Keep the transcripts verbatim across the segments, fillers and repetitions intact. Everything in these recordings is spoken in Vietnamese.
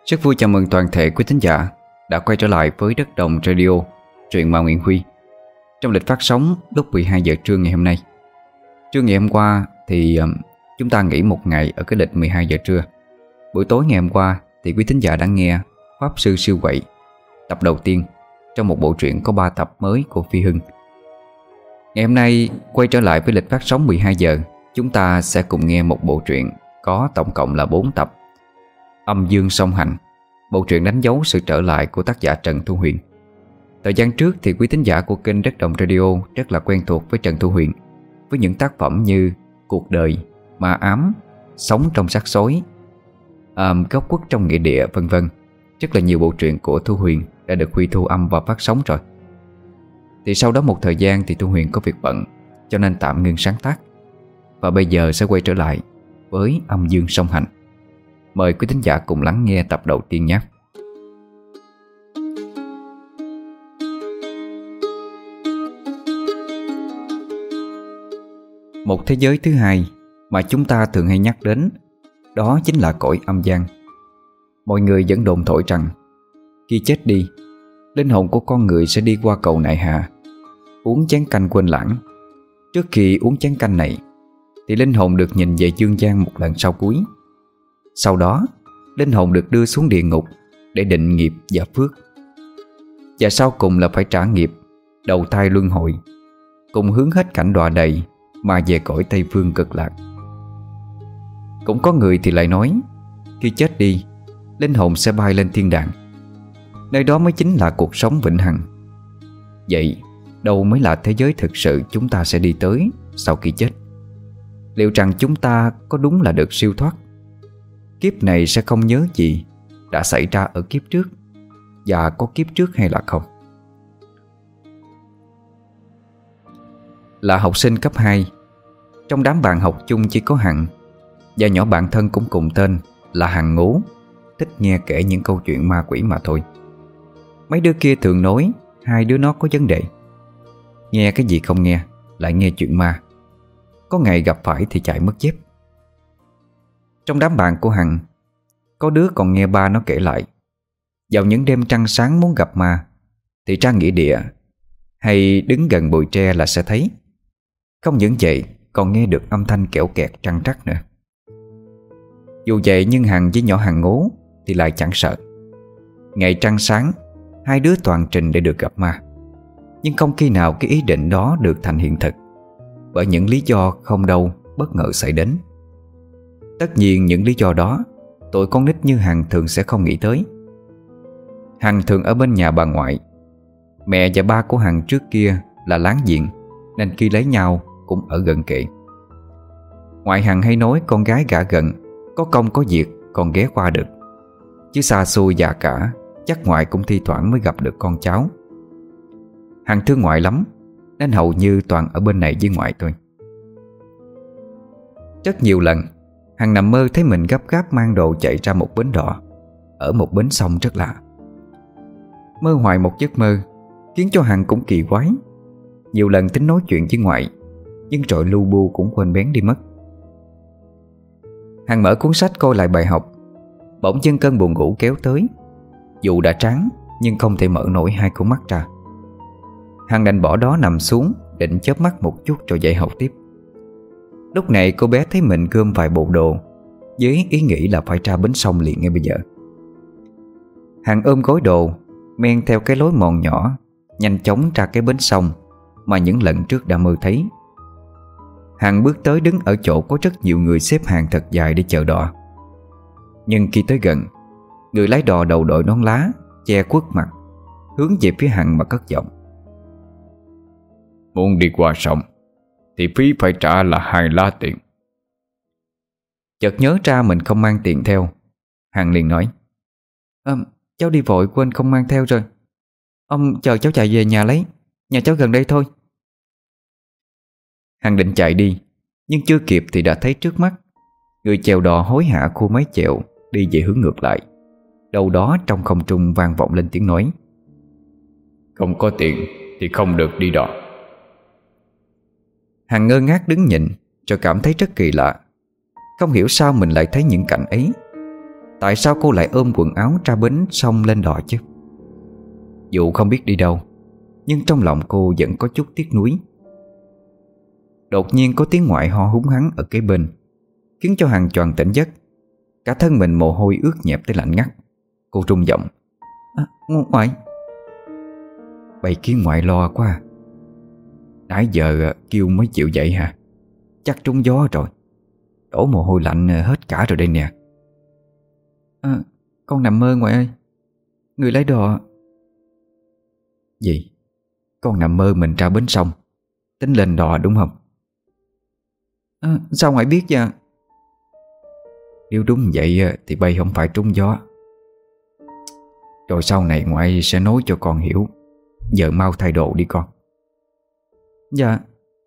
Rất vui chào mừng toàn thể quý thính giả đã quay trở lại với Đất Đồng Radio, truyện ma Nguyễn Huy. Trong lịch phát sóng lúc mười hai giờ trưa ngày hôm nay. Trưa ngày hôm qua thì um, chúng ta nghỉ một ngày ở cái lịch mười hai giờ trưa. Buổi tối ngày hôm qua thì quý thính giả đã nghe Pháp Sư Siêu Quậy, tập đầu tiên trong một bộ truyện có ba tập mới của Phi Hưng. Ngày hôm nay quay trở lại với lịch phát sóng mười hai giờ, chúng ta sẽ cùng nghe một bộ truyện có tổng cộng là bốn tập, Âm Dương Song Hành. Bộ truyện đánh dấu sự trở lại của tác giả Trần Thu Huyền. Thời gian trước thì quý thính giả của kênh Đất Đồng Radio rất là quen thuộc với Trần Thu Huyền, với những tác phẩm như Cuộc Đời, Ma Ám, Sống Trong Xác Xối, um, Góc Quất Trong Nghĩa Địa, vân vân. Rất là nhiều bộ truyện của Thu Huyền đã được Huy thu âm và phát sóng rồi. Thì sau đó một thời gian thì Thu Huyền có việc bận, cho nên tạm ngưng sáng tác. Và bây giờ sẽ quay trở lại với Âm Dương Song Hành. Mời quý thính giả cùng lắng nghe tập đầu tiên nhé. Một thế giới thứ hai mà chúng ta thường hay nhắc đến, đó chính là cõi âm gian. Mọi người vẫn đồn thổi rằng khi chết đi, linh hồn của con người sẽ đi qua cầu nại hà, uống chén canh quên lãng. Trước khi uống chén canh này thì linh hồn được nhìn về dương gian một lần sau cuối. Sau đó linh hồn được đưa xuống địa ngục để định nghiệp và phước. Và sau cùng là phải trả nghiệp, đầu thai luân hồi, cùng hướng hết cảnh đọa đầy mà về cõi Tây Phương Cực Lạc. Cũng có người thì lại nói khi chết đi, linh hồn sẽ bay lên thiên đàng, nơi đó mới chính là cuộc sống vĩnh hằng. Vậy đâu mới là thế giới thực sự chúng ta sẽ đi tới sau khi chết? Liệu rằng chúng ta có đúng là được siêu thoát, kiếp này sẽ không nhớ gì đã xảy ra ở kiếp trước, và có kiếp trước hay là không? Là học sinh cấp hai, trong đám bạn học chung chỉ có Hằng và nhỏ bạn thân cũng cùng tên là Hằng Ngố, thích nghe kể những câu chuyện ma quỷ mà thôi. Mấy đứa kia thường nói hai đứa nó có vấn đề, nghe cái gì không nghe, lại nghe chuyện ma, có ngày gặp phải thì chạy mất dép. Trong đám bạn của Hằng, có đứa còn nghe ba nó kể lại, vào những đêm trăng sáng muốn gặp ma thì ra nghĩa địa hay đứng gần bụi tre là sẽ thấy. Không những vậy, còn nghe được âm thanh kẽo kẹt trăng trắc nữa. Dù vậy nhưng Hằng với nhỏ Hằng Ngố thì lại chẳng sợ. Ngày trăng sáng, hai đứa toàn trình để được gặp ma, nhưng không khi nào cái ý định đó được thành hiện thực, bởi những lý do không đâu bất ngờ xảy đến. Tất nhiên những lý do đó tụi con nít như Hằng thường sẽ không nghĩ tới. Hằng thường ở bên nhà bà ngoại. Mẹ và ba của Hằng trước kia là láng giềng, nên khi lấy nhau cũng ở gần kề. Ngoại Hằng hay nói con gái gả gần, có công có việc còn ghé qua được, chứ xa xôi già cả chắc ngoại cũng thi thoảng mới gặp được con cháu. Hằng thương ngoại lắm, nên hầu như toàn ở bên này với ngoại thôi. Rất nhiều lần Hằng nằm mơ thấy mình gấp gáp mang đồ chạy ra một bến đò ở một bến sông rất lạ. Mơ hoài một giấc mơ khiến cho Hằng cũng kỳ quái. Nhiều lần tính nói chuyện với ngoại, nhưng rồi lu bu cũng quên bén đi mất. Hằng mở cuốn sách coi lại bài học, bỗng dưng cơn buồn ngủ kéo tới. Dù đã tráng nhưng không thể mở nổi hai con mắt ra. Hằng đành bỏ đó nằm xuống, định chớp mắt một chút rồi dậy học tiếp. Lúc này cô bé thấy mình gom vài bộ đồ, với ý nghĩ là phải ra bến sông liền ngay bây giờ. Hằng ôm gói đồ, men theo cái lối mòn nhỏ, nhanh chóng ra cái bến sông mà những lần trước đã mơ thấy. Hằng bước tới đứng ở chỗ có rất nhiều người xếp hàng thật dài để chờ đò. Nhưng khi tới gần, người lái đò đầu đội nón lá, che khuất mặt, hướng về phía Hằng mà cất giọng: "Muốn đi qua sông thì phí phải trả là hai lá tiền." Chợt nhớ ra mình không mang tiền theo, Hằng liền nói: à, cháu đi vội quên không mang theo rồi. Ông chờ cháu chạy về nhà lấy, nhà cháu gần đây thôi. Hằng định chạy đi, nhưng chưa kịp thì đã thấy trước mắt người chèo đò hối hả khua mái chèo đi về hướng ngược lại. Đâu đó trong không trung vang vọng lên tiếng nói: "Không có tiền thì không được đi đò." Hằng ngơ ngác đứng nhìn, rồi cảm thấy rất kỳ lạ. Không hiểu sao mình lại thấy những cảnh ấy. Tại sao cô lại ôm quần áo ra bến sông lên đò chứ? Dù không biết đi đâu, nhưng trong lòng cô vẫn có chút tiếc nuối. Đột nhiên có tiếng ngoại ho húng hắng ở kế bên, khiến cho Hằng choàng tỉnh giấc. Cả thân mình mồ hôi ướt nhẹp tới lạnh ngắt. Cô run giọng: à, ngoại. Bầy kiến ngoại lo quá à. Nãy giờ kêu mới chịu dậy hả? Chắc trúng gió rồi. Đổ mồ hôi lạnh hết cả rồi đây nè. À, con nằm mơ ngoại ơi. Người lấy đò. Gì? Con nằm mơ mình ra bến sông, tính lên đò đúng không? À, sao ngoại biết vậy? Nếu đúng vậy thì bay không phải trúng gió. Rồi sau này ngoại sẽ nói cho con hiểu. Giờ mau thay đồ đi con. Dạ.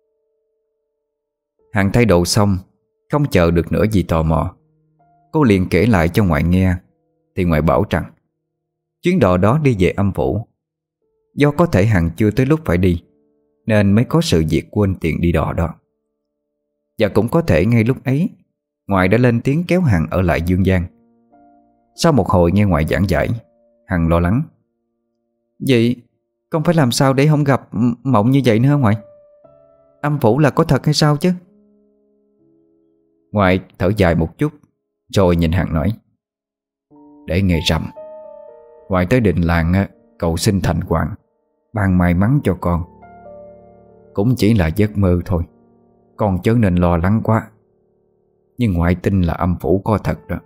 Hằng thay đồ xong, không chờ được nữa vì tò mò, cô liền kể lại cho ngoại nghe. Thì ngoại bảo rằng chuyến đò đó đi về âm phủ. Do có thể Hằng chưa tới lúc phải đi, nên mới có sự việc quên tiền đi đò đó. Và cũng có thể ngay lúc ấy ngoại đã lên tiếng kéo Hằng ở lại Dương gian. Sau một hồi nghe ngoại giảng giải, Hằng lo lắng: Vậy con phải làm sao để không gặp mộng như vậy nữa hả ngoại? Âm phủ là có thật hay sao chứ? Ngoại thở dài một chút, rồi nhìn Hằng nói: Để ngày rằm ngoại tới đình làng cầu xin thành hoàng ban may mắn cho con. Cũng chỉ là giấc mơ thôi, con chớ nên lo lắng quá. Nhưng ngoại tin là âm phủ có thật đó.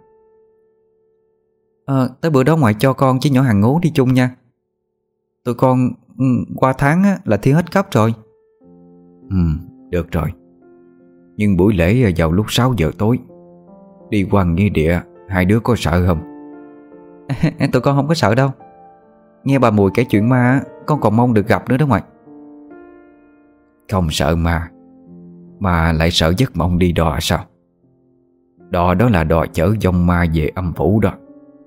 À, tới bữa đó ngoại cho con với nhỏ Hằng Ngố đi chung nha. Tụi con ừ, qua tháng á, là thi hết cấp rồi. Ừ, được rồi. Nhưng buổi lễ vào lúc sáu giờ tối, đi qua nghĩa địa, hai đứa có sợ không? Tụi con không có sợ đâu. Nghe bà Mùi kể chuyện ma, con còn mong được gặp nữa đó ngoại. Không sợ ma, mà lại sợ giấc mộng đi đò sao? Đò đó là đò chở vong ma về âm phủ đó.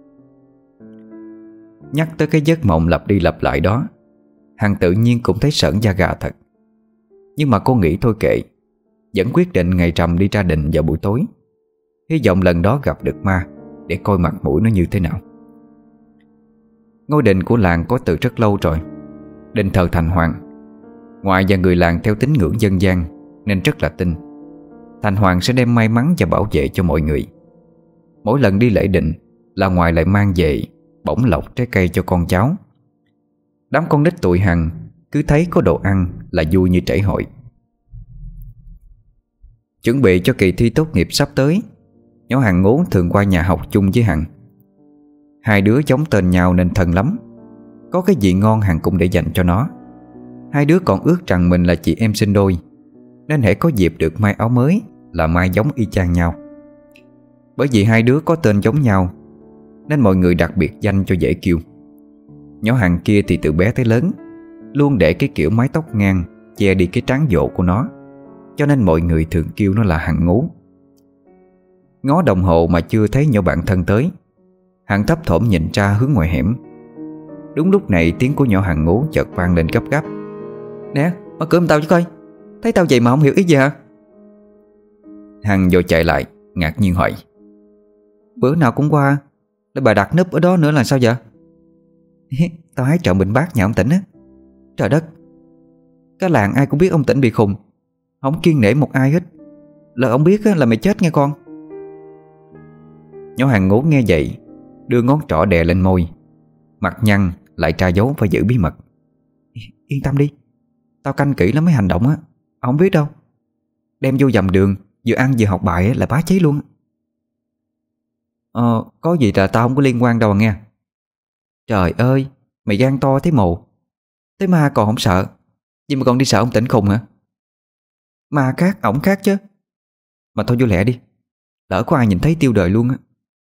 Nhắc tới cái giấc mộng lặp đi lặp lại đó, Hằng tự nhiên cũng thấy sởn da gà thật. Nhưng mà cô nghĩ thôi kệ, vẫn quyết định ngày rằm đi ra đình vào buổi tối, hy vọng lần đó gặp được ma, để coi mặt mũi nó như thế nào. Ngôi đình của làng có từ rất lâu rồi, đền thờ Thành Hoàng. Ngoại và người làng theo tín ngưỡng dân gian nên rất là tin Thành Hoàng sẽ đem may mắn và bảo vệ cho mọi người. Mỗi lần đi lễ đình là ngoại lại mang về bổng lộc trái cây cho con cháu. Đám con nít tụi Hằng cứ thấy có đồ ăn là vui như trễ hội. Chuẩn bị cho kỳ thi tốt nghiệp sắp tới, nhỏ Hằng Ngố thường qua nhà học chung với Hằng. Hai đứa giống tên nhau nên thân lắm. Có cái gì ngon Hằng cũng để dành cho nó. Hai đứa còn ước rằng mình là chị em sinh đôi, nên hễ có dịp được may áo mới là may giống y chang nhau. Bởi vì hai đứa có tên giống nhau nên mọi người đặc biệt danh cho dễ kêu. Nhỏ Hằng kia thì từ bé tới lớn luôn để cái kiểu mái tóc ngang che đi cái trán dộ của nó, cho nên mọi người thường kêu nó là Hằng Ngố. Ngó đồng hồ mà chưa thấy nhỏ bạn thân tới, Hằng thấp thỏm nhìn ra hướng ngoài hẻm. Đúng lúc này tiếng của nhỏ Hằng Ngố chợt vang lên gấp gáp: Nè, mở cửa giùm tao chứ coi. Thấy tao vậy mà không hiểu ý gì hả? Hằng vội chạy lại, ngạc nhiên hỏi: Bữa nào cũng qua, để bà đặt núp ở đó nữa là sao vậy? Tao hái trộm bình bát nhà ông Tĩnh á. Trời đất, cả làng ai cũng biết ông Tĩnh bị khùng, không kiêng nể một ai hết. Lỡ ông biết là mày chết nghe con. Nhỏ Hằng Ngố nghe vậy, đưa ngón trỏ đè lên môi, mặt nhăn lại tra dấu phải giữ bí mật. Yên tâm đi, tao canh kỹ lắm mấy hành động á. Ông biết đâu, đem vô dầm đường, vừa ăn vừa học bài là bá cháy luôn. Ờ, có gì là tao không có liên quan đâu à nghe. Trời ơi, mày gan to thế mồ. Thế ma còn không sợ, nhưng mà còn đi sợ ông Tĩnh khùng hả? Ma khác, ổng khác chứ. Mà thôi vô lẹ đi, lỡ có ai nhìn thấy tiêu đời luôn á.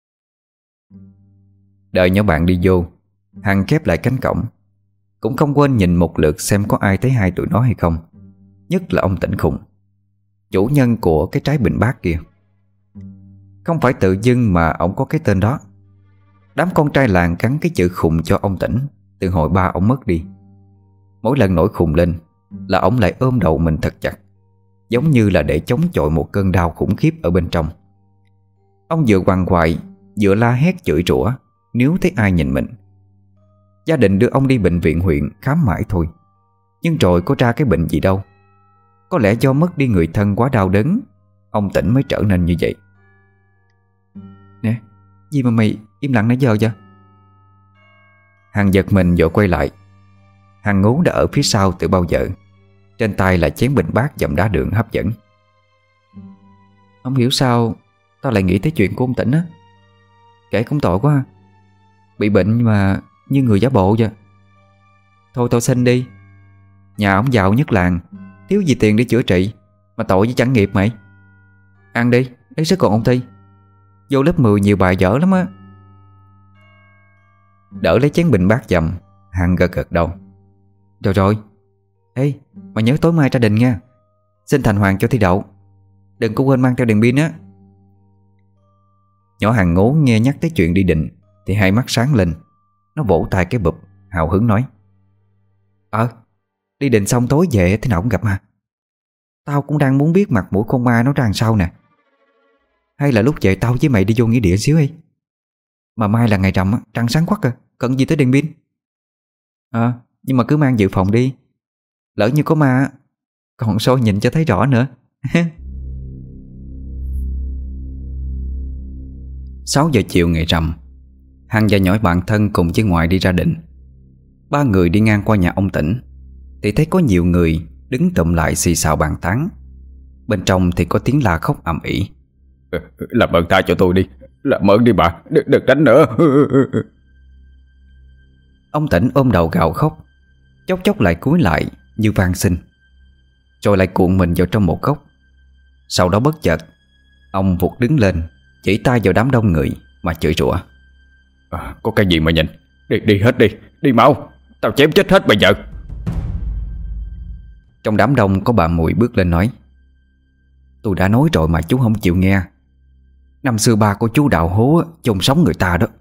Đợi nhỏ bạn đi vô, Hằng khép lại cánh cổng, cũng không quên nhìn một lượt xem có ai thấy hai tụi nó hay không. Nhất là ông Tĩnh khùng, chủ nhân của cái trái bình bát kia. Không phải tự dưng mà ổng có cái tên đó. Đám con trai làng gắn cái chữ khùng cho ông Tĩnh từ hồi ba ổng mất đi. Mỗi lần nổi khùng lên là ổng lại ôm đầu mình thật chặt, giống như là để chống chọi một cơn đau khủng khiếp ở bên trong. Ông vừa quằn quại vừa la hét chửi rủa nếu thấy ai nhìn mình. Gia đình đưa ông đi bệnh viện huyện khám mãi thôi, nhưng rồi có ra cái bệnh gì đâu. Có lẽ do mất đi người thân quá đau đớn, ông Tĩnh mới trở nên như vậy. Nè, gì mà mày im lặng nãy giờ vậy? Hằng giật mình vội quay lại. Hằng Ngú đã ở phía sau từ bao giờ, trên tay là chén bình bát dầm đá đường hấp dẫn. Không hiểu sao tao lại nghĩ tới chuyện của ông Tĩnh á. Kể cũng tội quá. Bị bệnh mà như người giả bộ vậy. Thôi tao xin đi. Nhà ông giàu nhất làng, thiếu gì tiền để chữa trị, mà tội với chẳng nghiệp mày. Ăn đi, lấy sức còn ôn thi. Vô lớp mười nhiều bài dở lắm á. Đỡ lấy chén bình bát dầm, Hằng gật gật đầu. Rồi rồi. Ê, mà nhớ tối mai ra đình nha. Xin thành hoàng cho thi đậu. Đừng có quên mang theo đèn pin á. Nhỏ Hằng Ngố nghe nhắc tới chuyện đi đình thì hai mắt sáng lên. Nó vỗ tay cái bụp, hào hứng nói: Ờ, đi định xong tối về thế nào cũng gặp mà. Tao cũng đang muốn biết mặt mũi con ma nó ra làm sao nè. Hay là lúc về tao với mày đi vô nghĩa địa xíu đi. Mà mai là ngày rằm á, trăng sáng quắc à, cần gì tới đèn pin. Ờ, nhưng mà cứ mang dự phòng đi. Lỡ như có ma còn soi nhìn cho thấy rõ nữa. Sáu giờ chiều ngày rằm, Hằng và nhỏ bạn thân cùng với ngoại đi ra định. Ba người đi ngang qua nhà ông Tĩnh thì thấy có nhiều người đứng tụm lại xì xào bàn tán. Bên trong thì có tiếng la khóc ầm ĩ. Làm ơn tha cho tôi đi. Làm ơn đi bà, đừng, đừng đánh nữa. Ông Tĩnh ôm đầu gào khóc, chốc chốc lại cúi lại như van xin, rồi lại cuộn mình vào trong một góc. Sau đó bất chợt ông vụt đứng lên, chỉ tay vào đám đông người mà chửi rủa. À, có cái gì mà nhìn. Đi, đi hết đi, đi mau. Tao chém chết hết bây giờ. Trong đám đông có bà Mùi bước lên nói: Tôi đã nói rồi mà chú không chịu nghe. Năm xưa ba của chú đào hố chôn sống người ta đó.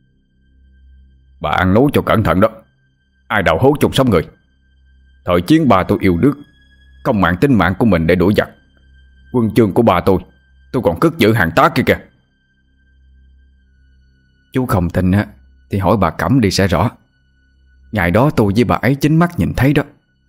Bà ăn nói cho cẩn thận đó. Ai đào hố chôn sống người? Thời chiến ba tôi yêu nước, không mạng tính mạng của mình để đuổi giặc. Quân chương của ba tôi tôi còn cất giữ hàng tá kia kìa. Chú không tin á thì hỏi bà Cẩm đi sẽ rõ. Ngày đó tôi với bà ấy chính mắt nhìn thấy đó.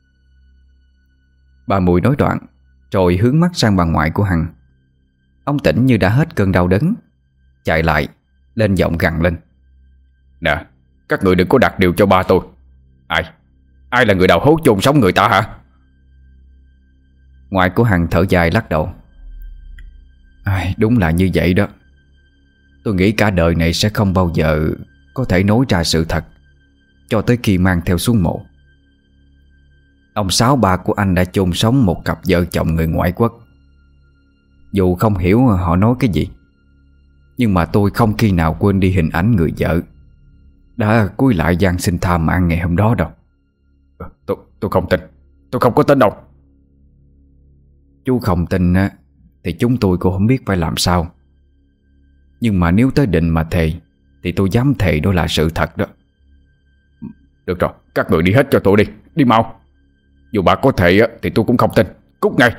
Bà Mùi nói đoạn rồi hướng mắt sang bà ngoại của Hằng. Ông Tĩnh như đã hết cơn đau đớn, chạy lại lên giọng gằn lên: Nè, các người đừng có đặt điều cho ba tôi. Ai Ai là người đào hố chôn sống người ta hả? Ngoại của Hằng thở dài lắc đầu: Ai, đúng là như vậy đó. Tôi nghĩ cả đời này sẽ không bao giờ có thể nói ra sự thật, cho tới khi mang theo xuống mộ. Ông Sáu ba của anh đã chôn sống một cặp vợ chồng người ngoại quốc. Dù không hiểu họ nói cái gì, nhưng mà tôi không khi nào quên đi hình ảnh người vợ đã cúi lại van xin tha mạng ngày hôm đó đâu. Tôi, tôi không tin. Tôi không có tin đâu. Chú không tin á thì chúng tôi cũng không biết phải làm sao. Nhưng mà nếu tới định mà thề thì tôi dám thề đó là sự thật đó. Được rồi, các người đi hết cho tôi đi. Đi mau. Dù bà có thề á thì tôi cũng không tin. Cút ngay.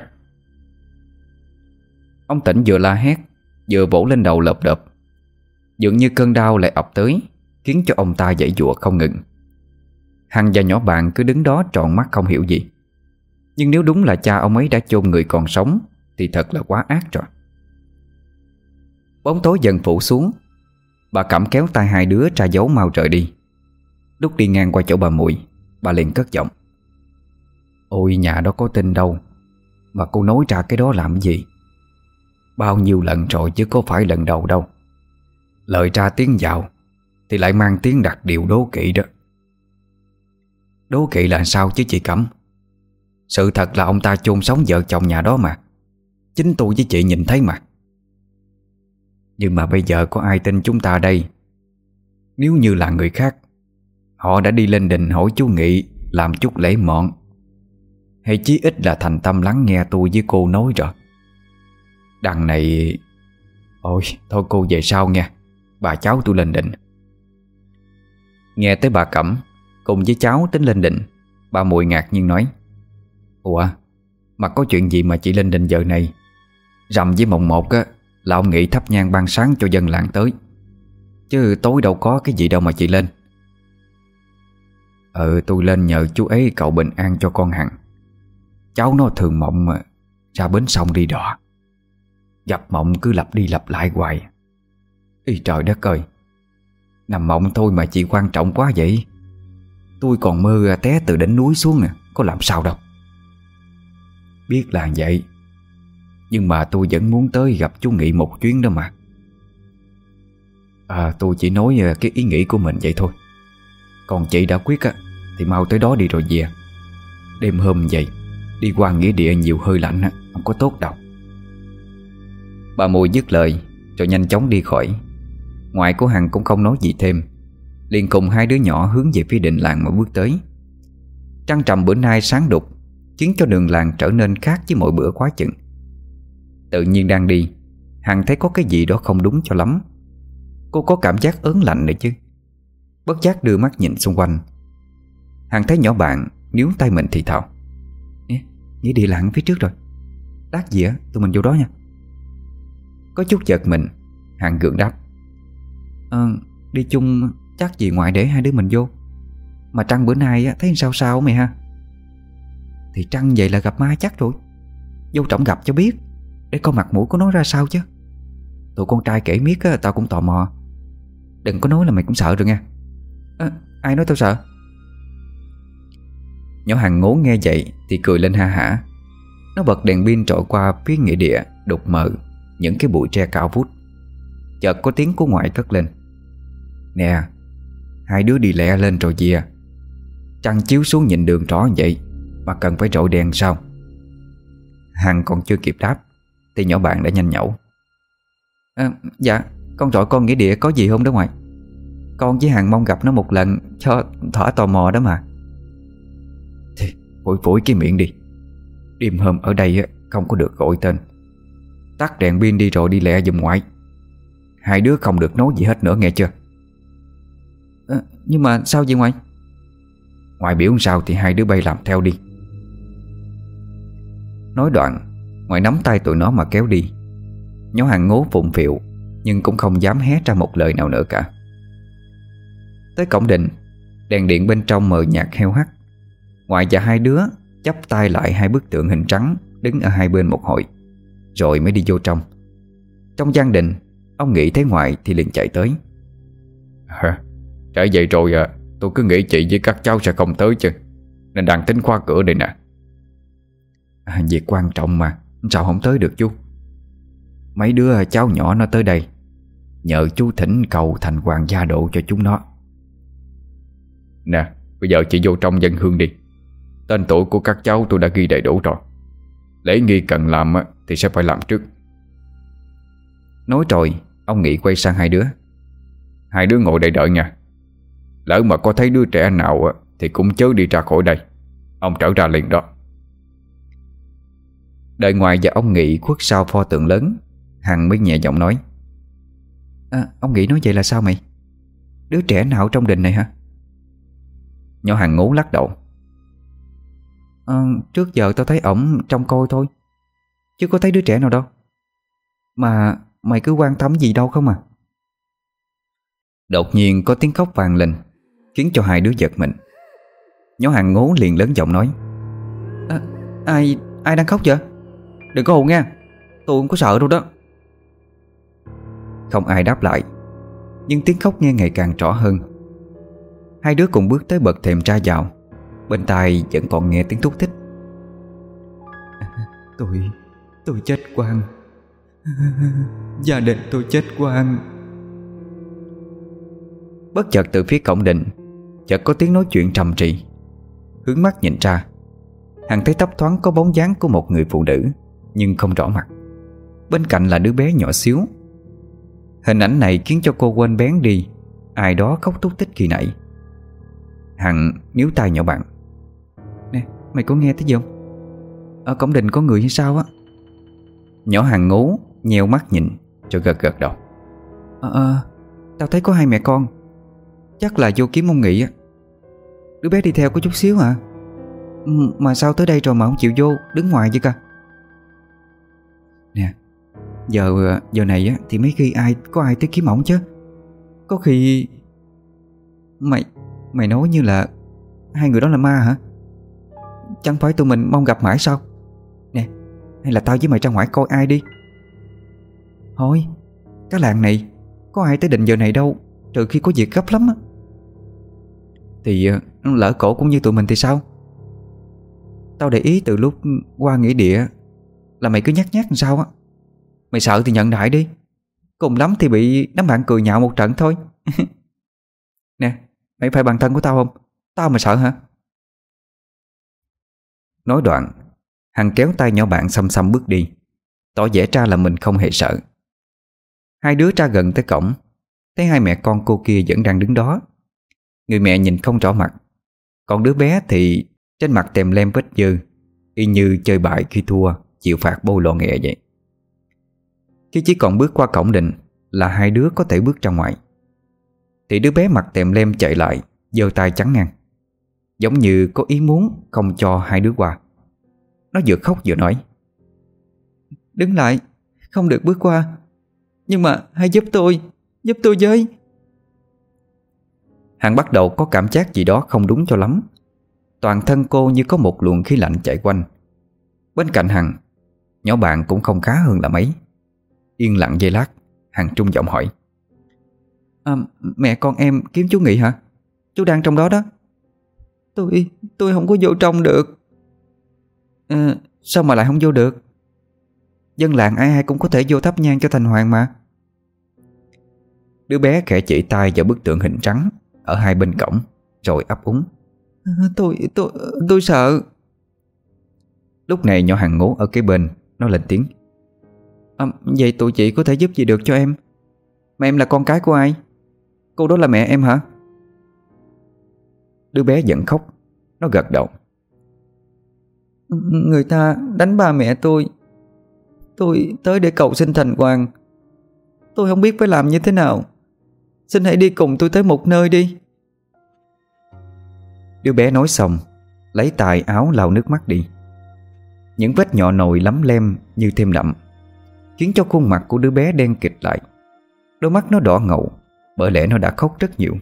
Ông Tĩnh vừa la hét vừa vỗ lên đầu lợp đợp. Dường như cơn đau lại ập tới, khiến cho ông ta giãy giụa không ngừng. Hằng và nhỏ bạn cứ đứng đó tròn mắt không hiểu gì. Nhưng nếu đúng là cha ông ấy đã chôn người còn sống thì thật là quá ác rồi. Bóng tối dần phủ xuống. Bà Cẩm kéo tay hai đứa ra dấu mau rời đi. Lúc đi ngang qua chỗ bà Mùi, bà liền cất giọng: Ôi nhà đó có tin đâu mà cô nói ra cái đó làm gì. Bao nhiêu lần rồi chứ có phải lần đầu đâu. Lời ra tiếng vào thì lại mang tiếng đặt điều đố kỵ đó. Đố kỵ là sao chứ chị Cẩm? Sự thật là ông ta chôn sống vợ chồng nhà đó mà. Chính tôi với chị nhìn thấy mà. Nhưng mà bây giờ có ai tin chúng ta đây? Nếu như là người khác, họ đã đi lên đình hỏi chú Nghị làm chút lễ mọn, hay chí ít là thành tâm lắng nghe tôi với cô nói rồi. Đằng này... Ôi thôi cô về sau nha. Bà cháu tôi lên định. Nghe tới bà Cẩm cùng với cháu tính lên định, bà Mùi ngạc nhiên nói: Ủa, mà có chuyện gì mà chị lên định giờ này? Rằm với mồng một á là ông Nghị thắp nhang ban sáng cho dân làng tới, Chứ tối đâu có cái gì đâu mà chị lên. Ừ, tôi lên nhờ chú ấy cậu bình an cho con Hằng. Cháu nó thường mộng mà ra bến sông đi đò, gặp mộng cứ lặp đi lặp lại hoài. Ý trời đất ơi, nằm mộng thôi mà chị quan trọng quá vậy. Tôi còn mơ té từ đỉnh núi xuống nè, có làm sao đâu. Biết là vậy, nhưng mà tôi vẫn muốn tới gặp chú Nghị một chuyến đó mà. À, tôi chỉ nói cái ý nghĩ của mình vậy thôi. Còn chị đã quyết á thì mau tới đó đi rồi về. Đêm hôm vậy đi qua nghĩa địa nhiều hơi lạnh á, không có tốt đâu. Bà Mùi dứt lời rồi nhanh chóng đi khỏi. Ngoại của Hằng cũng không nói gì thêm, liền cùng hai đứa nhỏ hướng về phía đình làng mà bước tới. Trăng trầm bữa nay sáng đục khiến cho đường làng trở nên khác với mỗi bữa quá chừng. Tự nhiên đang đi, Hằng thấy có cái gì đó không đúng cho lắm. Cô có cảm giác ớn lạnh nữa chứ. Bất giác đưa mắt nhìn xung quanh. Hằng thấy nhỏ bạn níu tay mình thì thào: Nè, nghĩa địa làng phía trước rồi, lát gì á tụi mình vô đó nha. Có chút giật mình, Hằng gượng đáp: Ờ, đi chung chắc gì ngoại để hai đứa mình vô. Mà Trăng bữa nay á, thấy sao sao mày ha? Thì Trăng vậy là gặp ma chắc rồi. Vô trọng gặp cho biết, để coi mặt mũi của nó ra sao chứ. Tụi con trai kể miết á, tao cũng tò mò. Đừng có nói là mày cũng sợ rồi nha. À, ai nói tao sợ? Nhỏ Hằng ngố nghe vậy thì cười lên ha hả. Nó bật đèn pin trội qua phía nghĩa địa, đục mờ những cái bụi tre cao vút. Chợt có tiếng của ngoại cất lên: Nè, hai đứa đi lẹ lên rồi về. Trăng chiếu xuống nhìn đường rõ vậy mà cần phải rọi đèn sao? Hằng còn chưa kịp đáp thì nhỏ bạn đã nhanh nhẩu: à, Dạ, con rọi con nghĩa địa có gì không đó ngoại? Con với Hằng mong gặp nó một lần cho thỏa tò mò đó mà. Thì phủi phủi cái miệng đi. Đêm hôm ở đây không có được gọi tên. Tắt đèn pin đi rồi đi lẹ giùm ngoại. Hai đứa không được nói gì hết nữa nghe chưa? À, nhưng mà sao vậy ngoại? Ngoại biểu sao thì hai đứa bay làm theo đi. Nói đoạn, ngoại nắm tay tụi nó mà kéo đi. Nhỏ Hằng ngố phụng phịu nhưng cũng không dám hé ra một lời nào nữa cả. Tới cổng đình, đèn điện bên trong mờ nhạt heo hắt. Ngoại và hai đứa chắp tay lại hai bức tượng hình trắng đứng ở hai bên một hồi, rồi mới đi vô trong. Trong gian đình, ông Nghị thấy ngoại thì liền chạy tới: Hả? Trễ vậy rồi à? Tôi cứ nghĩ chị với các cháu sẽ không tới chứ, nên đang tính khóa cửa đây nè. À, việc quan trọng mà, sao không tới được chú? Mấy đứa cháu nhỏ nó tới đây nhờ chú thỉnh cầu thành hoàng gia độ cho chúng nó. Nè, bây giờ chị vô trong dân hương đi. Tên tuổi của các cháu tôi đã ghi đầy đủ rồi. Lễ nghi cần làm thì sẽ phải làm trước. Nói rồi, ông Nghị quay sang hai đứa: Hai đứa ngồi đây đợi nha. Lỡ mà có thấy đứa trẻ nào thì cũng chớ đi ra khỏi đây. Ông trở ra liền đó. Đợi ngoài và ông Nghị khuất sau pho tượng lớn, Hằng mới nhẹ giọng nói: à, Ông Nghị nói vậy là sao mày? Đứa trẻ nào trong đình này hả? Nhỏ Hằng ngố lắc đầu: à, Trước giờ tao thấy ổng trông coi thôi, chứ có thấy đứa trẻ nào đâu. Mà mày cứ quan tâm gì đâu không à? Đột nhiên có tiếng khóc vang lên, khiến cho hai đứa giật mình. Nhỏ Hằng ngố liền lớn giọng nói: à, Ai ai đang khóc vậy? Đừng có hù nghe, tôi không có sợ đâu đó. Không ai đáp lại, nhưng tiếng khóc nghe ngày càng rõ hơn. Hai đứa cùng bước tới bậc thềm ra vào. Bên tai vẫn còn nghe tiếng thúc thích: Tôi, tôi chết quang. Gia đình tôi chết quang. Bất chợt từ phía cổng đình chợt có tiếng nói chuyện trầm trì. Hướng mắt nhìn ra, Hằng thấy thấp thoáng có bóng dáng của một người phụ nữ, nhưng không rõ mặt. Bên cạnh là đứa bé nhỏ xíu. Hình ảnh này khiến cho cô quên bén đi ai đó khóc thúc thích khi nãy. Hằng níu tay nhỏ bạn: Nè, mày có nghe thấy gì không? Ở cổng đình có người hay sao á? Nhỏ Hằng ngố nheo mắt nhìn rồi gật gật đầu: Ờ, à, tao thấy có hai mẹ con. Chắc là vô kiếm ông Nghị á. Đứa bé đi theo có chút xíu hả? Mà sao tới đây rồi mà không chịu vô, đứng ngoài vậy ca? Nè, giờ giờ này á thì mấy khi ai có ai tới kiếm ổng chứ. Có khi Mày Mày nói như là hai người đó là ma hả? Chẳng phải tụi mình mong gặp mãi sao? Nè, hay là tao với mày ra ngoài coi ai đi. Thôi, cái làng này có ai tới định giờ này đâu, trừ khi có việc gấp lắm á. Thì lỡ cổ cũng như tụi mình thì sao? Tao để ý từ lúc qua nghĩa địa là mày cứ nhắc nhắc làm sao á. Mày sợ thì nhận đại đi, cùng lắm thì bị đám bạn cười nhạo một trận thôi. Nè, mày phải bằng thân của tao không? Tao mà sợ hả? Nói đoạn, Hằng kéo tay nhỏ bạn xăm xăm bước đi, tỏ vẻ ra là mình không hề sợ. Hai đứa ra gần tới cổng, thấy hai mẹ con cô kia vẫn đang đứng đó. Người mẹ nhìn không rõ mặt, còn đứa bé thì trên mặt tèm lem vết dơ, y như chơi bại khi thua chịu phạt bôi lò nghè vậy. Khi chỉ còn bước qua cổng định là hai đứa có thể bước ra ngoài, thì đứa bé mặt tèm lem chạy lại, giơ tay chắn ngang, giống như có ý muốn không cho hai đứa qua. Nó vừa khóc vừa nói: Đứng lại, không được bước qua. Nhưng mà hãy giúp tôi, giúp tôi với. Hằng bắt đầu có cảm giác gì đó không đúng cho lắm. Toàn thân cô như có một luồng khí lạnh chạy quanh. Bên cạnh Hằng, nhỏ bạn cũng không khá hơn là mấy. Yên lặng giây lát, Hằng trung giọng hỏi: à, Mẹ con em kiếm chú Nghị hả? Chú đang trong đó đó. Tôi, tôi không có vô trong được. à, Sao mà lại không vô được? Dân làng ai ai cũng có thể vô thắp nhang cho thành hoàng mà. Đứa bé khẽ chỉ tay vào bức tượng hình trắng ở hai bên cổng, rồi ấp úng: à, Tôi, tôi, tôi sợ. Lúc này nhỏ Hằng Ngố ở kế bên nó lên tiếng: à, Vậy tụi chị có thể giúp gì được cho em? Mà em là con cái của ai? Cô đó là mẹ em hả? Đứa bé giận khóc. Nó gật đầu: Người ta đánh ba mẹ tôi. Tôi tới để cầu xin thành hoàng. Tôi không biết phải làm như thế nào. Xin hãy đi cùng tôi tới một nơi đi. Đứa bé nói xong, lấy tay áo lau nước mắt đi. Những vết nhọ nồi lấm lem như thêm đậm, khiến cho khuôn mặt của đứa bé đen kịt lại. Đôi mắt nó đỏ ngầu, bởi lẽ nó đã khóc rất nhiều.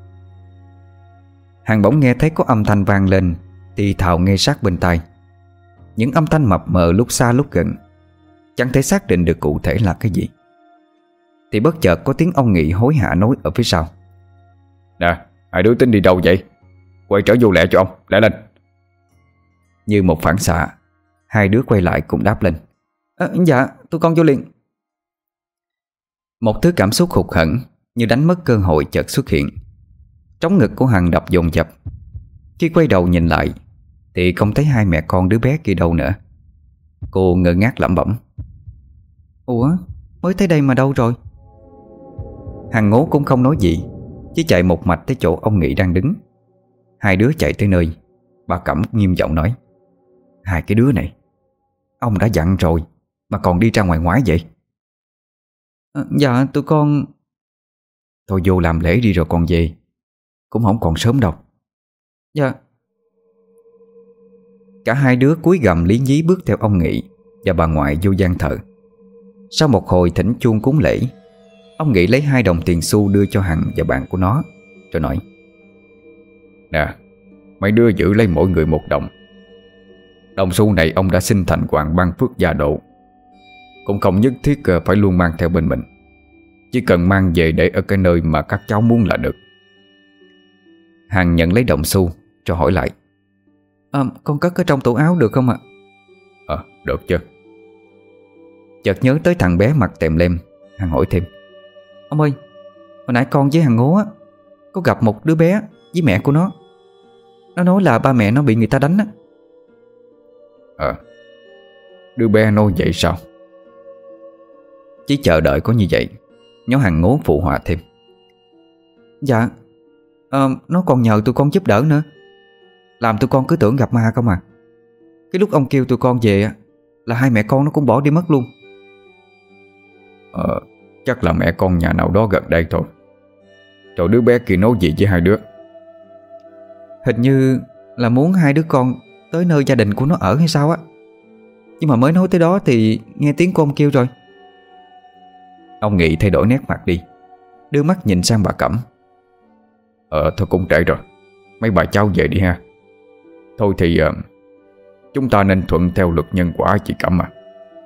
Hằng bỗng nghe thấy có âm thanh vang lên, thì thào nghe sát bên tai. Những âm thanh mập mờ lúc xa lúc gần, chẳng thể xác định được cụ thể là cái gì. Thì bất chợt có tiếng ông Nghị hối hả nói ở phía sau: Nè, hai đứa tính đi đâu vậy? Quay trở vô lẹ cho ông, lẹ lên. Như một phản xạ, hai đứa quay lại cùng đáp lên: à, Dạ, tụi con vô liền. Một thứ cảm xúc hụt hẫng như đánh mất cơ hội chợt xuất hiện. Trống ngực của Hằng đập dồn dập. Khi quay đầu nhìn lại thì không thấy hai mẹ con đứa bé kia đâu nữa. Cô ngơ ngác lẩm bẩm: Ủa, mới tới đây mà đâu rồi? Hằng Ngố cũng không nói gì, chỉ chạy một mạch tới chỗ ông Nghị đang đứng. Hai đứa chạy tới nơi, bà Cẩm nghiêm giọng nói: Hai cái đứa này, ông đã dặn rồi mà còn đi ra ngoài ngoái vậy? à, Dạ tụi con. Thôi vô làm lễ đi rồi còn về, cũng không còn sớm đâu. Dạ. Cả hai đứa cúi gằm lý nhí bước theo ông Nghị và bà ngoại vô gian thờ. Sau một hồi thỉnh chuông cúng lễ, ông Nghị lấy hai đồng tiền xu đưa cho Hằng và bạn của nó, rồi nói: Nè, mấy đứa giữ lấy mỗi người một đồng. Đồng xu này ông đã xin thành hoàng ban phước gia độ, cũng không nhất thiết phải luôn mang theo bên mình, chỉ cần mang về để ở cái nơi mà các cháu muốn là được. Hằng nhận lấy đồng xu cho hỏi lại: à, Con cất ở trong tủ áo được không ạ? Ờ, à, được chứ. Chợt nhớ tới thằng bé mặt tèm lem, Hằng hỏi thêm: Ông ơi, hồi nãy con với Hằng Ngố á, có gặp một đứa bé với mẹ của nó. Nó nói là ba mẹ nó bị người ta đánh á. Ờ, à, đứa bé nói vậy sao? Chỉ chờ đợi có như vậy, nhó Hằng Ngố phụ họa thêm: Dạ, à, nó còn nhờ tụi con giúp đỡ nữa, làm tụi con cứ tưởng gặp ma không à. Cái lúc ông kêu tụi con về á, là hai mẹ con nó cũng bỏ đi mất luôn. Ờ, chắc là mẹ con nhà nào đó gần đây thôi. Rồi đứa bé kia nói gì với hai đứa? Hình như là muốn hai đứa con tới nơi gia đình của nó ở hay sao á. Nhưng mà mới nói tới đó thì nghe tiếng của ông kêu rồi. Ông Nghị thay đổi nét mặt đi. đưa mắt nhìn sang bà Cẩm. Ờ thôi cũng trễ rồi, mấy bà cháu về đi ha. Thôi thì uh, chúng ta nên thuận theo luật nhân quả chị Cẩm à.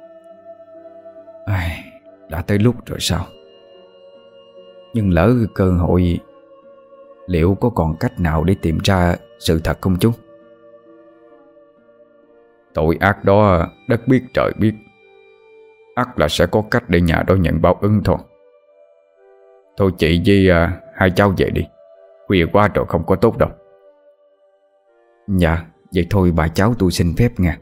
Ai, đã tới lúc rồi sao? Nhưng lỡ cơ hội, liệu có còn cách nào để tìm ra sự thật không chú? Tội ác đó đất biết trời biết, ắt là sẽ có cách để nhà đó nhận báo ứng thôi. Thôi chị với uh, hai cháu về đi, khuya quá rồi không có tốt đâu. Dạ, vậy thôi bà cháu tôi xin phép nha.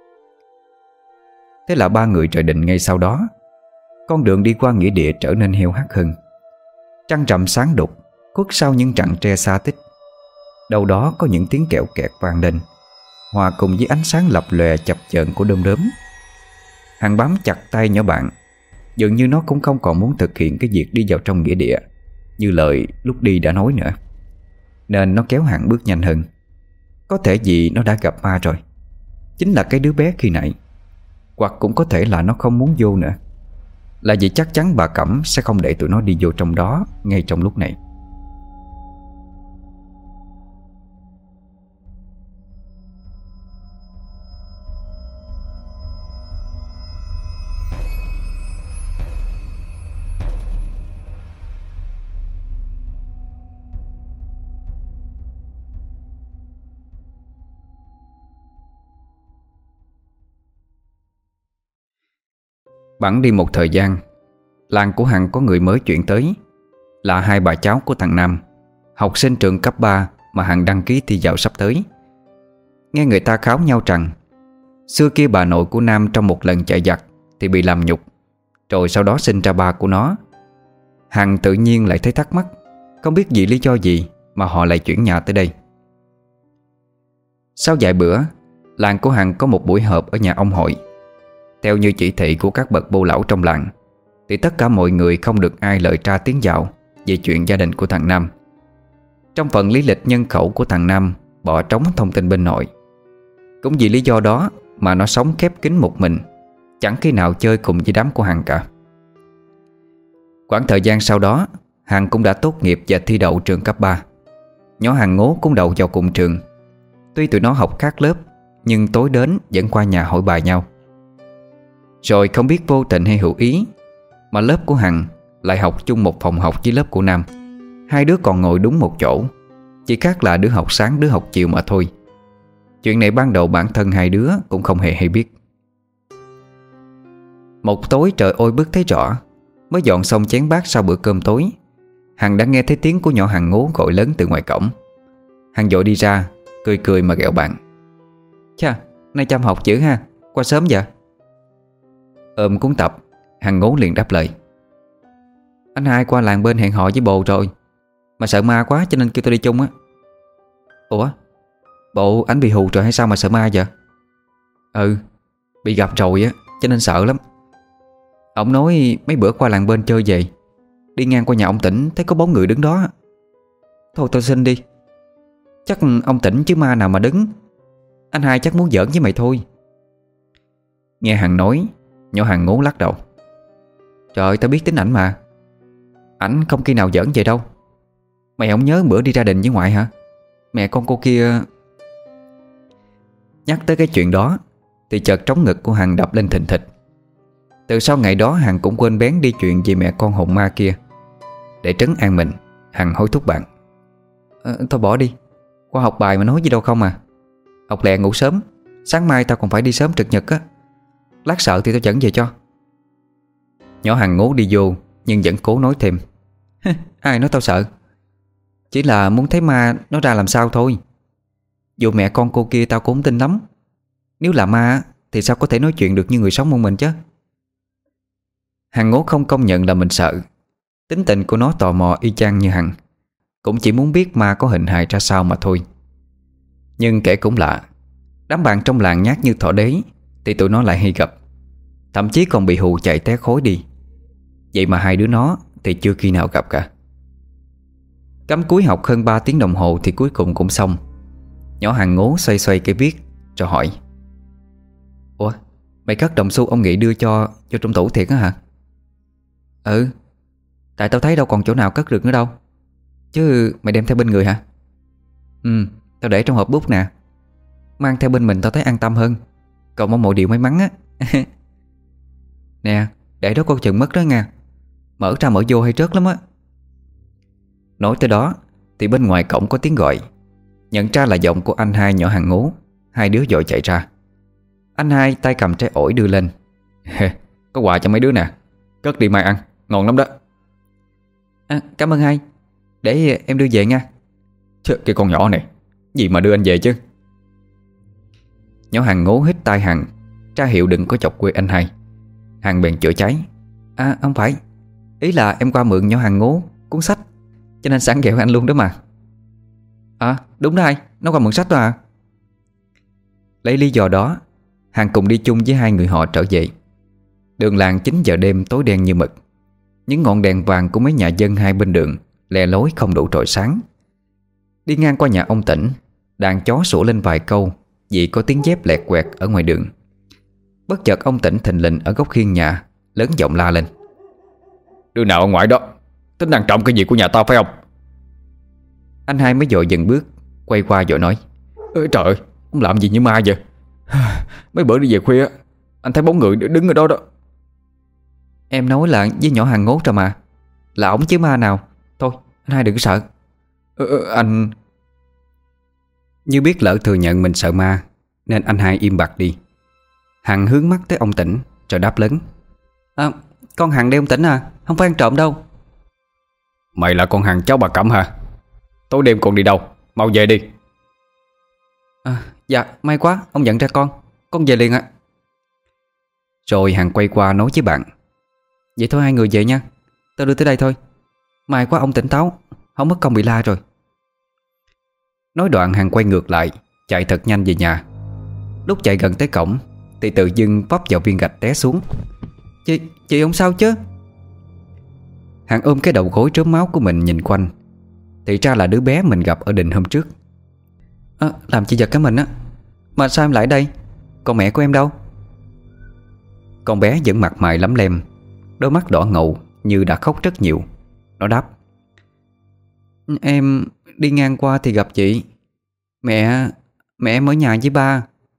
Thế là ba người trời định ngay sau đó. Con đường đi qua nghĩa địa trở nên heo hắt hơn. Trăng rằm sáng đục khuất sau những rặng tre xa tích. Đâu đó có những tiếng kẹo kẹt vang lên, hòa cùng với ánh sáng lập lòe chập chờn của đom đóm. Hằng bám chặt tay nhỏ bạn, dường như nó cũng không còn muốn thực hiện cái việc đi vào trong nghĩa địa như lời lúc đi đã nói nữa, nên nó kéo Hằng bước nhanh hơn. Có thể vì nó đã gặp ma rồi, chính là cái đứa bé khi nãy. Hoặc cũng có thể là nó không muốn vô nữa, là vì chắc chắn bà Cẩm sẽ không để tụi nó đi vô trong đó ngay trong lúc này. Bẵng đi một thời gian, làng của Hằng có người mới chuyển tới, là hai bà cháu của thằng Nam, học sinh trường cấp ba mà Hằng đăng ký thi vào sắp tới. Nghe người ta kháo nhau rằng xưa kia bà nội của Nam trong một lần chạy giặc thì bị làm nhục, rồi sau đó sinh ra ba của nó. Hằng tự nhiên lại thấy thắc mắc, không biết vì lý do gì mà họ lại chuyển nhà tới đây. Sau vài bữa, làng của Hằng có một buổi họp ở nhà ông hội. Theo như chỉ thị của các bậc bô lão trong làng, thì tất cả mọi người không được ai lời ra tiếng vào về chuyện gia đình của thằng Nam. Trong phần lý lịch nhân khẩu của thằng Nam bỏ trống thông tin bên nội. Cũng vì lý do đó mà nó sống khép kín một mình, chẳng khi nào chơi cùng với đám của Hằng cả. Khoảng thời gian sau đó, Hằng cũng đã tốt nghiệp và thi đậu trường cấp ba. Nhỏ Hằng Ngố cũng đậu vào cùng trường. Tuy tụi nó học khác lớp, nhưng tối đến vẫn qua nhà hỏi bài nhau. Rồi không biết vô tình hay hữu ý mà lớp của Hằng lại học chung một phòng học với lớp của Nam. Hai đứa còn ngồi đúng một chỗ, chỉ khác là đứa học sáng đứa học chiều mà thôi. Chuyện này ban đầu bản thân hai đứa cũng không hề hay biết. Một tối trời ôi bức thấy rõ, mới dọn xong chén bát sau bữa cơm tối, Hằng đã nghe thấy tiếng của nhỏ Hằng Ngố gọi lớn từ ngoài cổng. Hằng vội đi ra, cười cười mà ghẹo bạn: "Chà, nay chăm học chữ ha, qua sớm vậy?" Ôm cuốn tập, Hằng Ngố liền đáp lời: "Anh hai qua làng bên hẹn hò với bồ rồi, mà sợ ma quá cho nên kêu tôi đi chung á." "Ủa, bộ anh bị hù rồi hay sao mà sợ ma vậy?" "Ừ, bị gặp rồi á, cho nên sợ lắm. Ông nói mấy bữa qua làng bên chơi về, đi ngang qua nhà ông Tỉnh thấy có bóng người đứng đó. Thôi tôi xin đi, chắc ông Tỉnh chứ ma nào mà đứng. Anh hai chắc muốn giỡn với mày thôi." Nghe Hằng nói, nhỏ Hằng Ngố lắc đầu: "Trời ơi, tao biết tính ảnh mà. Ảnh không khi nào giỡn vậy đâu. Mày không nhớ bữa đi ra đình với ngoại hả? Mẹ con cô kia..." Nhắc tới cái chuyện đó thì chợt trống ngực của Hằng đập lên thình thịch. Từ sau ngày đó Hằng cũng quên bén đi chuyện về mẹ con hồn ma kia. Để trấn an mình, Hằng hối thúc bạn: ờ, "Thôi bỏ đi, qua học bài mà nói gì đâu không à. Học lẹ ngủ sớm, sáng mai tao còn phải đi sớm trực nhật á. Lát sợ thì tao dẫn về cho." Nhỏ Hằng Ngố đi vô nhưng vẫn cố nói thêm: "Ai nói tao sợ, chỉ là muốn thấy ma nó ra làm sao thôi. Dù mẹ con cô kia tao cũng không tin lắm. Nếu là ma thì sao có thể nói chuyện được như người sống một mình chứ." Hằng Ngố không công nhận là mình sợ. Tính tình của nó tò mò y chang như Hằng, cũng chỉ muốn biết ma có hình hài ra sao mà thôi. Nhưng kể cũng lạ, đám bạn trong làng nhát như thỏ đế thì tụi nó lại hay gặp, thậm chí còn bị hù chạy té khối đi. Vậy mà hai đứa nó thì chưa khi nào gặp cả. Cắm cúi học hơn ba tiếng đồng hồ thì cuối cùng cũng xong. Nhỏ Hằng Ngố xoay xoay cây viết rồi hỏi: "Ủa, mày cất đồng xu ông Nghị đưa cho cho trong tủ thiệt á hả?" "Ừ, Tại tao thấy đâu còn chỗ nào cất được nữa đâu. Chứ mày đem theo bên người hả? Ừ, tao để trong hộp bút nè. Mang theo bên mình tao thấy an tâm hơn. Còn mong mọi điều may mắn á. Nè, để đó coi chừng mất đó nha. Mở ra mở vô hay rớt lắm á. Nói tới đó thì bên ngoài cổng có tiếng gọi. Nhận ra là giọng của anh hai nhỏ Hàng Ngố. Hai đứa vội chạy ra. Anh hai tay cầm trái ổi đưa lên. Có quà cho mấy đứa nè, cất đi mai ăn, ngon lắm đó. À, cảm ơn hai. Để em đưa về nha. Chứ cái con nhỏ này, gì mà đưa anh về chứ. Nhỏ Hàng Ngố hít tai Hằng, ra hiệu đừng có chọc quê anh hai. Hằng bèn chữa cháy. À không phải, ý là em qua mượn nhỏ Hàng Ngố cuốn sách, cho nên sẵn ghẹo anh luôn đó mà. À đúng đó hai, nó qua mượn sách đó à. Lấy lý do đó, Hằng cùng đi chung với hai người họ trở về. Đường làng chín giờ đêm tối đen như mực. Những ngọn đèn vàng của mấy nhà dân hai bên đường lè lối không đủ rọi sáng. Đi ngang qua nhà ông Tĩnh, đàn chó sủa lên vài câu vì có tiếng dép lẹt quẹt ở ngoài đường. Bất chợt ông Tĩnh thình lình ở góc khiên nhà, lớn giọng la lên: Đứa nào ở ngoài đó, tính ăn trộm cái gì của nhà tao phải không? Anh hai mới vội dừng bước, quay qua vội nói: Ê, trời ơi, ông làm gì như ma vậy? Mấy bữa đi về khuya, anh thấy bóng người đứng ở đó đó. Em nói là với nhỏ Hàng Ngố rồi mà, là ổng chứ ma nào. Thôi anh hai đừng sợ. ờ, Anh... Như biết lỡ thừa nhận mình sợ ma, nên anh hai im bặt đi. Hằng hướng mắt tới ông Tĩnh rồi đáp lớn: À, con Hằng đây ông Tĩnh à, không phải ăn trộm đâu. Mày là con Hằng cháu bà Cẩm hả? Tối đêm còn đi đâu, mau về đi. À, dạ may quá ông nhận ra con. Con về liền ạ. Rồi Hằng quay qua nói với bạn: Vậy thôi hai người về nha, tao đưa tới đây thôi. May quá ông tỉnh táo, không mất công bị la rồi. Nói đoạn Hằng quay ngược lại, chạy thật nhanh về nhà. Lúc chạy gần tới cổng thì tự dưng vấp vào viên gạch té xuống. Chị, chị không sao chứ? Hằng ôm cái đầu gối rớm máu của mình nhìn quanh, thì ra là đứa bé mình gặp ở đình hôm trước. À, làm chị giật cái mình á. Mà sao em lại đây? Còn mẹ của em đâu? Con bé vẫn mặt mày lấm lem, đôi mắt đỏ ngầu như đã khóc rất nhiều. Nó đáp: Em đi ngang qua thì gặp chị. Mẹ Mẹ em ở nhà với ba.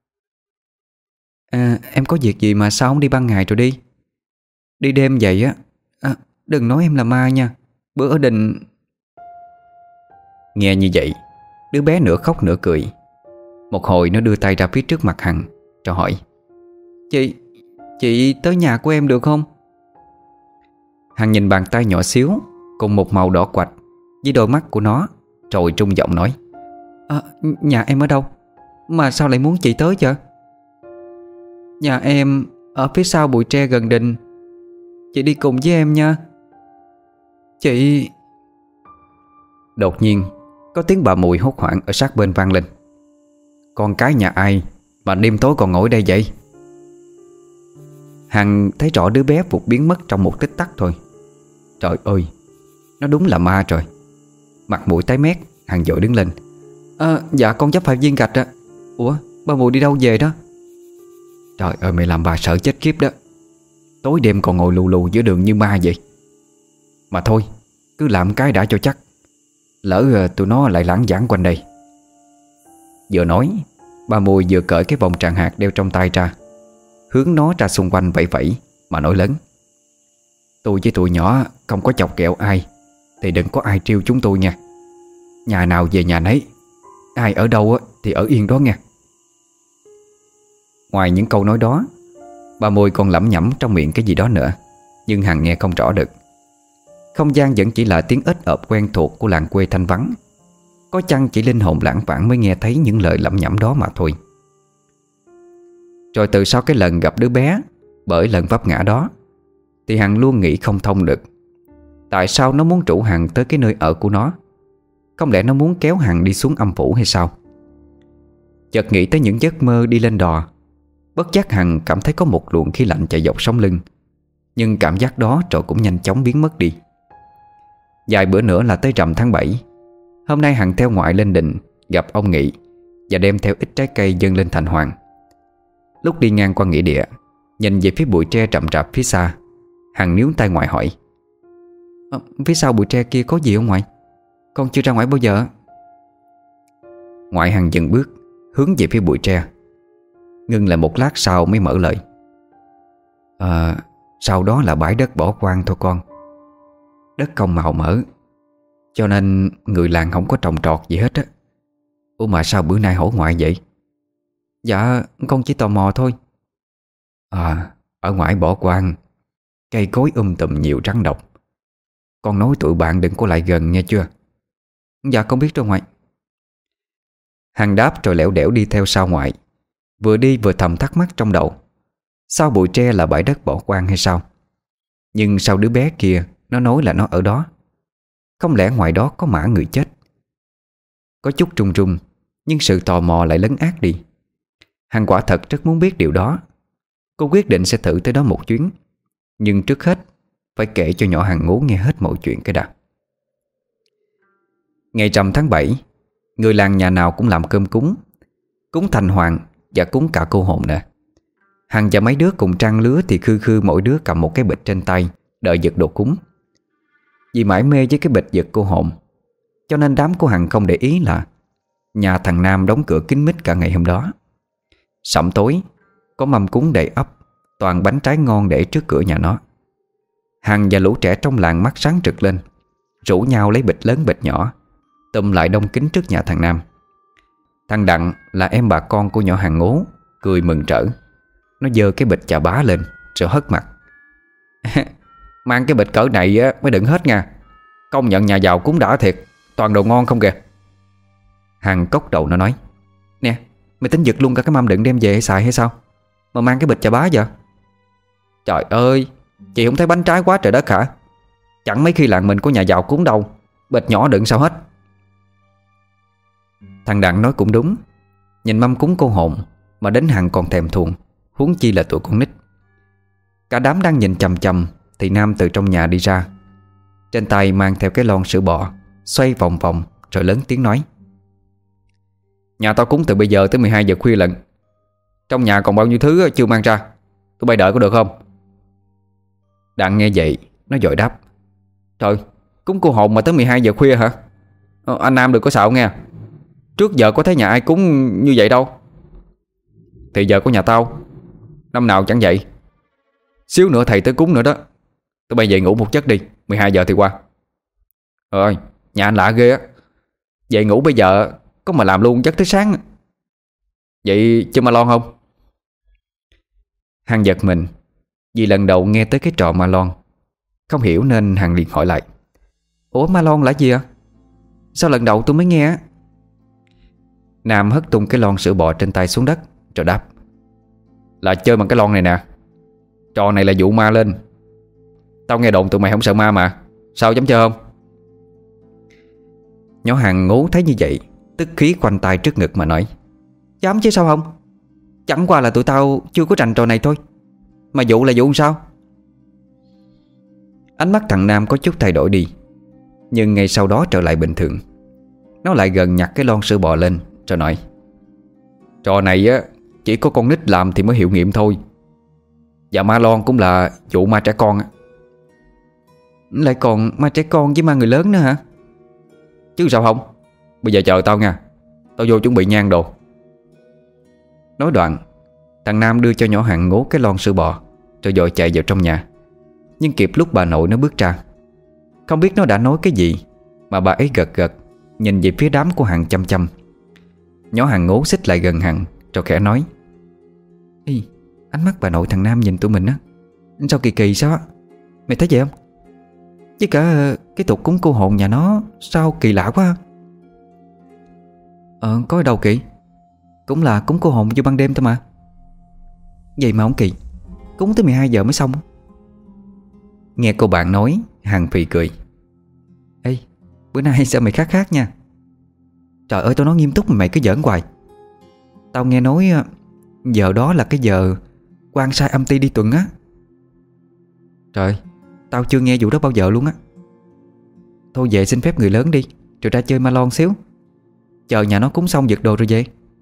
À, em có việc gì mà sao không đi ban ngày rồi đi? Đi đêm vậy á. À, đừng nói em là ma nha. Bữa ở đình... Nghe như vậy, đứa bé nửa khóc nửa cười. Một hồi nó đưa tay ra phía trước mặt Hằng cho hỏi: Chị Chị tới nhà của em được không? Hằng nhìn bàn tay nhỏ xíu cùng một màu đỏ quạch với đôi mắt của nó, rồi trung giọng nói: À, nhà em ở đâu? Mà sao lại muốn chị tới chứ? Nhà em ở phía sau bụi tre gần đình. Chị đi cùng với em nha. Chị... Đột nhiên có tiếng bà Mùi hốt hoảng ở sát bên vang lên: Con cái nhà ai mà đêm tối còn ngồi đây vậy? Hằng thấy rõ đứa bé vụt biến mất trong một tích tắc thôi. Trời ơi, nó đúng là ma rồi. Mặt mũi tái mét, Hằng vội đứng lên: À, dạ con chấp phải viên gạch á. Ủa, bà Mùi đi đâu về đó? Trời ơi, mày làm bà sợ chết khiếp đó. Tối đêm còn ngồi lù lù giữa đường như ma vậy. Mà thôi, cứ làm cái đã cho chắc, lỡ tụi nó lại lãng vãng quanh đây. Vừa nói, bà Mùi vừa cởi cái vòng tràng hạt đeo trong tay ra, hướng nó ra xung quanh vẫy vẫy mà nói lớn: Tôi với tụi nhỏ không có chọc ghẹo ai, thì đừng có ai trêu chúng tôi nha. Nhà nào về nhà nấy, ai ở đâu thì ở yên đó nha. Ngoài những câu nói đó, bà Mùi còn lẩm nhẩm trong miệng cái gì đó nữa, nhưng Hằng nghe không rõ được. Không gian vẫn chỉ là tiếng ếch ộp quen thuộc của làng quê thanh vắng. Có chăng chỉ linh hồn lãng vãng mới nghe thấy những lời lẩm nhẩm đó mà thôi. Rồi từ sau cái lần gặp đứa bé bởi lần vấp ngã đó, thì Hằng luôn nghĩ không thông được tại sao nó muốn rủ Hằng tới cái nơi ở của nó. Không lẽ nó muốn kéo Hằng đi xuống âm phủ hay sao? Chợt nghĩ tới những giấc mơ đi lên đò, bất giác Hằng cảm thấy có một luồng khí lạnh chạy dọc sống lưng. Nhưng cảm giác đó rồi cũng nhanh chóng biến mất đi. Vài bữa nữa là tới rằm tháng bảy. Hôm nay Hằng theo ngoại lên đình gặp ông Nghị và đem theo ít trái cây dâng lên thành hoàng. Lúc đi ngang qua nghĩa địa, nhìn về phía bụi tre rậm rạp phía xa, Hằng níu tay ngoại hỏi: à, Phía sau bụi tre kia có gì không ngoại? Con chưa ra ngoài bao giờ. Ngoại Hằng dừng bước, hướng về phía bụi tre. Ngưng lại một lát sau mới mở lời. À, sau đó là bãi đất bỏ hoang thôi con. Đất không màu mỡ, cho nên người làng không có trồng trọt gì hết á. Ủa mà sao bữa nay hỏi ngoại vậy? Dạ con chỉ tò mò thôi. À, ở ngoài bỏ hoang, cây cối um tùm nhiều rắn độc. Con nói tụi bạn đừng có lại gần nghe chưa? Dạ con biết rồi ngoại. Hằng đáp rồi lẻo đẻo đi theo sau ngoại. Vừa đi vừa thầm thắc mắc trong đầu, sao bụi tre là bãi đất bỏ hoang hay sao? Nhưng sao đứa bé kia nó nói là nó ở đó? Không lẽ ngoài đó có mả người chết? Có chút run run, nhưng sự tò mò lại lấn át đi. Hằng quả thật rất muốn biết điều đó. Cô quyết định sẽ thử tới đó một chuyến. Nhưng trước hết phải kể cho nhỏ Hằng Ngố nghe hết mọi chuyện cái đã. Ngày rằm tháng bảy, người làng nhà nào cũng làm cơm cúng. Cúng Thành Hoàng và cúng cả cô hồn nữa. Hằng và mấy đứa cùng trang lứa thì khư khư mỗi đứa cầm một cái bịch trên tay, đợi giật đồ cúng. Vì mải mê với cái bịch giật cô hồn, cho nên đám của Hằng không để ý là nhà thằng Nam đóng cửa kín mít cả ngày hôm đó. Sẩm tối, có mâm cúng đầy ắp, toàn bánh trái ngon để trước cửa nhà nó. Hằng và lũ trẻ trong làng mắt sáng rực lên, rủ nhau lấy bịch lớn bịch nhỏ, tụm lại đông kín trước nhà thằng Nam. Thằng Đặng là em bà con của nhỏ Hằng Ngố, cười mừng rỡ. Nó giơ cái bịch chà bá lên rồi hất mặt. Mang cái bịch cỡ này mới đựng hết nha. Công nhận nhà giàu cúng đã thiệt, toàn đồ ngon không kìa. Hằng cốc đầu nó nói. Nè, mày tính giật luôn cả cái mâm đựng đem về hay xài hay sao mà mang cái bịch chà bá vậy? Trời ơi, chị không thấy bánh trái quá trời đất hả? Chẳng mấy khi làng mình có nhà giàu cúng đâu, bịch nhỏ đựng sao hết. Thằng Đặng nói cũng đúng. Nhìn mâm cúng cô hồn mà đến Hằng còn thèm thuồng, huống chi là tụi con nít. Cả đám đang nhìn chằm chằm thì Nam từ trong nhà đi ra, trên tay mang theo cái lon sữa bò, xoay vòng vòng rồi lớn tiếng nói. Nhà tao cúng từ bây giờ tới mười hai giờ khuya lận. Trong nhà còn bao nhiêu thứ chưa mang ra, tụi bay đợi có được không? Đặng nghe vậy nó vội đáp. Trời, cúng cô hồn mà tới mười hai giờ khuya hả? Ờ, anh Nam đừng có xạo nghe. Trước giờ có thấy nhà ai cúng như vậy đâu. Thì giờ của nhà tao năm nào chẳng vậy. Xíu nữa thầy tới cúng nữa đó. Tụi bay về ngủ một giấc đi, mười hai giờ thì qua. Ơi, nhà anh lạ ghê á. Vậy ngủ bây giờ có mà làm luôn giấc tới sáng. Vậy chơi ma lon không? Hằng giật mình vì lần đầu nghe tới cái trò ma lon. Không hiểu nên Hằng liền hỏi lại. Ủa ma lon là gì ạ? Sao lần đầu tôi mới nghe á? Nam hất tung cái lon sữa bò trên tay xuống đất rồi đáp. Là chơi bằng cái lon này nè. Trò này là dụ ma lên. Tao nghe đồn tụi mày không sợ ma mà, sao dám chơi không? Nhỏ Hằng Ngố thấy như vậy, tức khí quanh tay trước ngực mà nói. Dám chứ sao không? Chẳng qua là tụi tao chưa có rành trò này thôi. Mà dụ là dụ sao? Ánh mắt thằng Nam có chút thay đổi đi, nhưng ngay sau đó trở lại bình thường. Nó lại gần nhặt cái lon sữa bò lên rồi nói. Trò này á chỉ có con nít làm thì mới hiệu nghiệm thôi. Và ma lon cũng là dụ ma trẻ con á. Lại còn ma trẻ con với ma người lớn nữa hả? Chứ sao không? Bây giờ chờ tao nha, tao vô chuẩn bị nhang đồ. Nói đoạn, thằng Nam đưa cho nhỏ Hằng Ngố cái lon sữa bò rồi vội chạy vào trong nhà. Nhưng kịp lúc bà nội nó bước ra. Không biết nó đã nói cái gì mà bà ấy gật gật, nhìn về phía đám của Hằng chăm chăm. Nhỏ Hằng Ngố xích lại gần Hằng rồi khẽ nói. Ê, ánh mắt bà nội thằng Nam nhìn tụi mình á, sao kỳ kỳ sao á? Mày thấy vậy không? Chứ cả cái tục cúng cô hồn nhà nó sao kỳ lạ quá. Ờ, có ở đâu kỳ? Cũng là cúng cô hồn vô ban đêm thôi mà. Vậy mà không kỳ, cúng tới mười hai giờ mới xong. Nghe cô bạn nói, Hằng phì cười. Ê, bữa nay sao mày khác khác nha. Trời ơi, tao nói nghiêm túc mà mày cứ giỡn hoài. Tao nghe nói giờ đó là cái giờ quan sai âm ty đi tuần á. Trời, tao chưa nghe vụ đó bao giờ luôn á. Thôi về xin phép người lớn đi, rồi ra chơi ma lon xíu. Chờ nhà nó cúng xong giật đồ rồi về.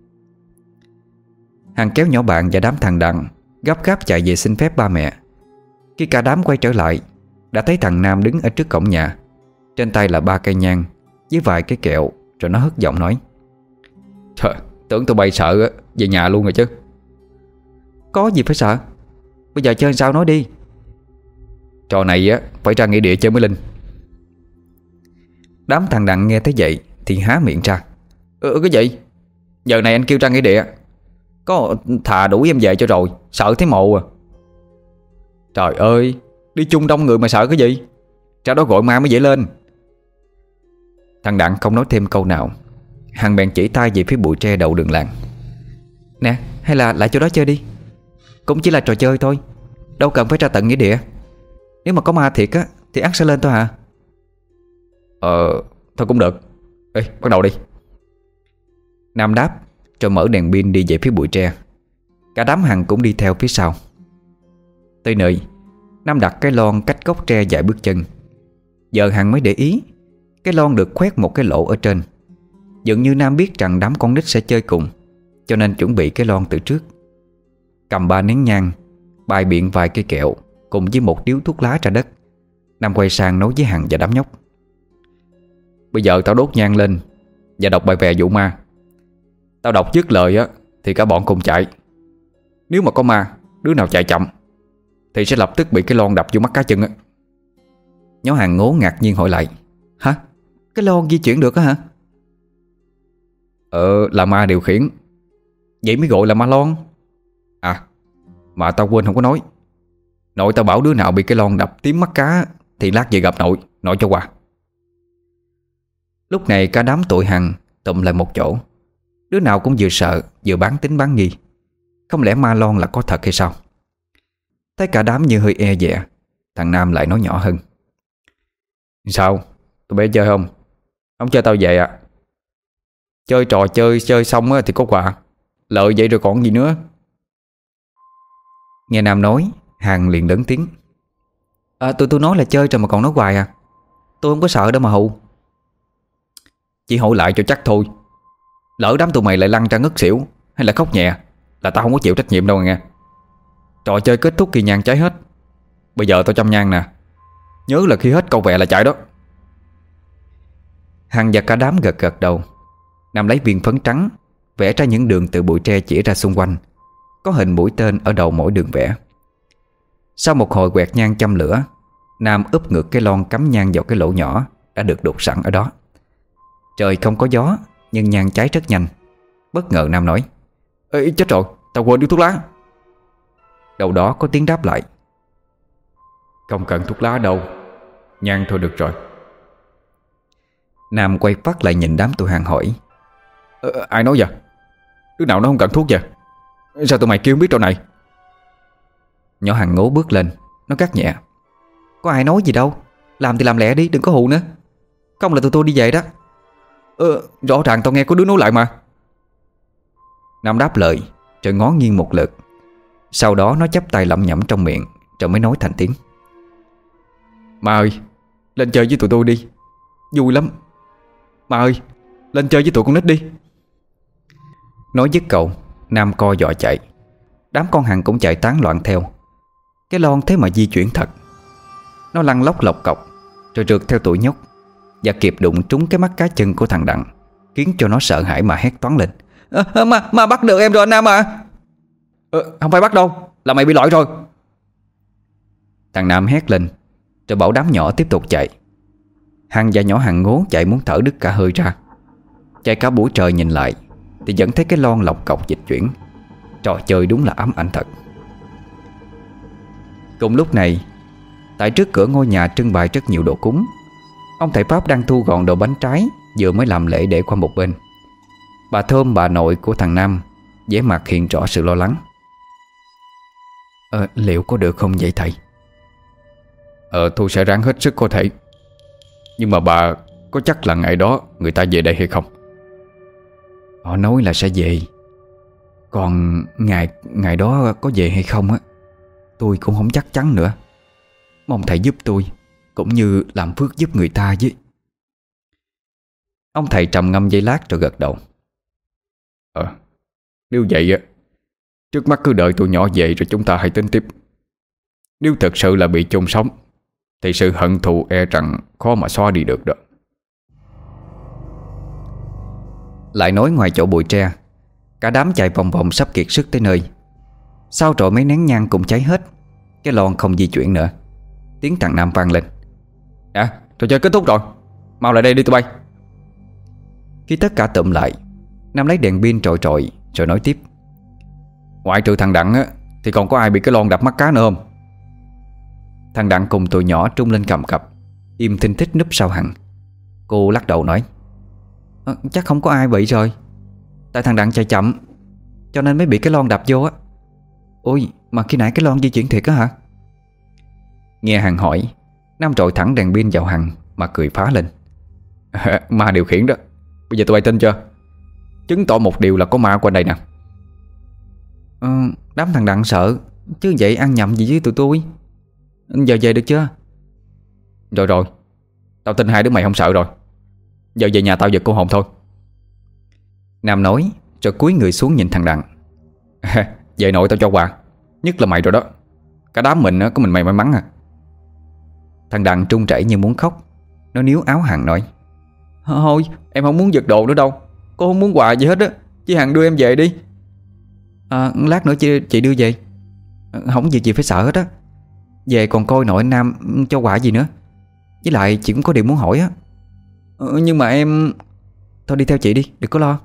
Hằng kéo nhỏ bạn và đám thằng Đặng gấp gáp chạy về xin phép ba mẹ. Khi cả đám quay trở lại, đã thấy thằng Nam đứng ở trước cổng nhà, trên tay là ba cây nhang với vài cái kẹo. Rồi nó hất giọng nói: Trời, tưởng tụi bay sợ á, về nhà luôn rồi chứ. Có gì phải sợ, bây giờ chơi sao nói đi. Trò này á phải ra nghĩa địa chơi mới linh. Đám thằng Đặng nghe thấy vậy thì há miệng ra: Ừ cái gì? Giờ này anh kêu ra nghĩa địa, có thà đuổi em về cho rồi, sợ thấy mộ à. Trời ơi, đi chung đông người mà sợ cái gì? Ra đó gọi ma mới dễ lên. Thằng Đặng không nói thêm câu nào. Hằng bèn chỉ tay về phía bụi tre đầu đường làng: Nè, hay là lại chỗ đó chơi đi. Cũng chỉ là trò chơi thôi, đâu cần phải ra tận nghĩa địa. Nếu mà có ma thiệt á thì ắt sẽ lên thôi hả? Ờ, thôi cũng được. Ê, bắt đầu đi. Nam đáp rồi mở đèn pin đi về phía bụi tre. Cả đám Hằng cũng đi theo phía sau. Tới nơi, Nam đặt cái lon cách gốc tre vài bước chân. Giờ Hằng mới để ý cái lon được khoét một cái lỗ ở trên. Dường như Nam biết rằng đám con nít sẽ chơi cùng, cho nên chuẩn bị cái lon từ trước. Cầm ba nén nhang, bài biện vài cây kẹo cùng với một điếu thuốc lá ra đất, Nam quay sang nói với Hằng và đám nhóc: Bây giờ tao đốt nhang lên và đọc bài về vụ ma. Tao đọc dứt lời á thì cả bọn cùng chạy. Nếu mà có ma, đứa nào chạy chậm thì sẽ lập tức bị cái lon đập vô mắt cá chân á. Nhóm Hằng ngố ngạc nhiên hỏi lại: Hả? Cái lon di chuyển được á hả? Ờ, là ma điều khiển, vậy mới gọi là ma lon. À, mà tao quên không có nói, nội tao bảo đứa nào bị cái lon đập tím mắt cá thì lát về gặp nội, nội cho quà. Lúc này cả đám tụi Hằng tụm lại một chỗ. Đứa nào cũng vừa sợ vừa bán tính bán nghi. Không lẽ ma lon là có thật hay sao? Thấy cả đám như hơi e dè, thằng Nam lại nói nhỏ hơn: Sao? Tụi bé chơi không? Không chơi tao về à? Chơi trò chơi chơi xong thì có quà, lợi vậy rồi còn gì nữa. Nghe Nam nói, Hằng liền lớn tiếng: À, tụi tôi nói là chơi rồi mà còn nói hoài à? Tôi không có sợ đâu mà hù. Chỉ hỏi lại cho chắc thôi. Lỡ đám tụi mày lại lăn ra ngất xỉu hay là khóc nhẹ là tao không có chịu trách nhiệm đâu nghe. Trò chơi kết thúc khi nhang cháy hết. Bây giờ tao châm nhang nè, nhớ là khi hết câu vẹ là chạy đó. Hằng và cả đám gật gật đầu. Nam lấy viên phấn trắng vẽ ra những đường từ bụi tre chỉ ra xung quanh, có hình mũi tên ở đầu mỗi đường vẽ. Sau một hồi quẹt nhang châm lửa, Nam úp ngược cái lon cắm nhang vào cái lỗ nhỏ đã được đục sẵn ở đó. Trời không có gió nhưng nhang cháy rất nhanh. Bất ngờ Nam nói: Ê chết rồi, tao quên điếu thuốc lá. Đầu đó có tiếng đáp lại: Không cần thuốc lá đâu, nhang thôi được rồi. Nam quay phát lại nhìn đám tụi Hằng hỏi: ờ, Ai nói vậy? Đứa nào nó không cần thuốc vậy? Sao tụi mày kêu không biết trò này? Nhỏ Hằng ngố bước lên, nó cắt nhẹ: Có ai nói gì đâu, làm thì làm lẹ đi, đừng có hù nữa. Không là tụi tôi đi về đó. Ờ, rõ ràng tao nghe có đứa nói lại mà. Nam đáp lời rồi ngó nghiêng một lượt. Sau đó nó chắp tay lẩm nhẩm trong miệng rồi mới nói thành tiếng: Ma ơi, lên chơi với tụi tôi đi, vui lắm. Ma ơi, lên chơi với tụi con nít đi. Nói dứt câu, Nam co giò chạy. Đám con Hằng cũng chạy tán loạn theo. Cái lon thế mà di chuyển thật. Nó lăn lóc lọc cọc rồi rượt theo tụi nhóc và kịp đụng trúng cái mắt cá chân của thằng Đặng, khiến cho nó sợ hãi mà hét toáng lên: à, à, mà, mà bắt được em rồi anh Nam à? Ờ, không phải bắt đâu, là mày bị lỗi rồi. Thằng Nam hét lên rồi bảo đám nhỏ tiếp tục chạy. Hằng và nhỏ Hằng ngố chạy muốn thở đứt cả hơi ra. Chạy cả buổi trời nhìn lại thì vẫn thấy cái lon lọc cọc dịch chuyển. Trò chơi đúng là ám ảnh thật. Cùng lúc này, tại trước cửa ngôi nhà trưng bày rất nhiều đồ cúng. Ông thầy Pháp đang thu gọn đồ bánh trái vừa mới làm lễ để qua một bên. Bà Thơm, bà nội của thằng Nam, vẻ mặt hiện rõ sự lo lắng. Ờ, liệu có được không vậy thầy? Ờ, tôi sẽ ráng hết sức có thể. Nhưng mà bà có chắc là ngày đó người ta về đây hay không? Họ nói là sẽ về. Còn ngày ngày đó có về hay không á, tôi cũng không chắc chắn nữa. Mong thầy giúp tôi, cũng như làm phước giúp người ta với. Ông thầy trầm ngâm giây lát rồi gật đầu. Ờ, nếu vậy á, trước mắt cứ đợi tụi nhỏ về rồi chúng ta hãy tính tiếp. Nếu thật sự là bị chôn sống thì sự hận thù e rằng khó mà xóa đi được đó. Lại nói ngoài chỗ bụi tre, cả đám chạy vòng vòng sắp kiệt sức tới nơi. Sau rồi mấy nén nhang cũng cháy hết, cái lon không di chuyển nữa. Tiếng thằng Nam vang lên: À, trò chơi kết thúc rồi, mau lại đây đi tụi bay. Khi tất cả tụm lại, Nam lấy đèn pin trội trội rồi nói tiếp: Ngoại trừ thằng Đặng á, thì còn có ai bị cái lon đập mắt cá nữa không? Thằng Đặng cùng tụi nhỏ trung lên cầm cập, im thinh thích núp sau Hằng. Cô lắc đầu nói: à, Chắc không có ai bị rồi. Tại thằng Đặng chạy chậm cho nên mới bị cái lon đập vô á. Ôi, mà khi nãy cái lon di chuyển thiệt á hả? Nghe Hằng hỏi, Nam trội thẳng đèn pin vào Hằng mà cười phá lên: Ma điều khiển đó. Bây giờ tụi bay tin chưa? Chứng tỏ một điều là có ma quanh đây nè. ờ, Đám thằng Đặng sợ, chứ vậy ăn nhầm gì với tụi tôi. Giờ về được chưa? Rồi rồi, tao tin hai đứa mày không sợ rồi. Giờ về nhà tao giật cô hồn thôi. Nam nói rồi cúi người xuống nhìn thằng Đặng: Về nội tao cho quà. Nhất là mày rồi đó. Cả đám mình có mình mày may mắn à. Thằng Đặng trung chảy như muốn khóc. Nó níu áo Hằng nói: Thôi em không muốn giật đồ nữa đâu. Cô không muốn quà gì hết á. Chị Hằng đưa em về đi. à, Lát nữa chị, chị đưa về. Không việc gì phải sợ hết á. Về còn coi nội Nam cho quà gì nữa. Với lại chị cũng có điều muốn hỏi á. ừ, Nhưng mà em... Thôi đi theo chị đi, đừng có lo.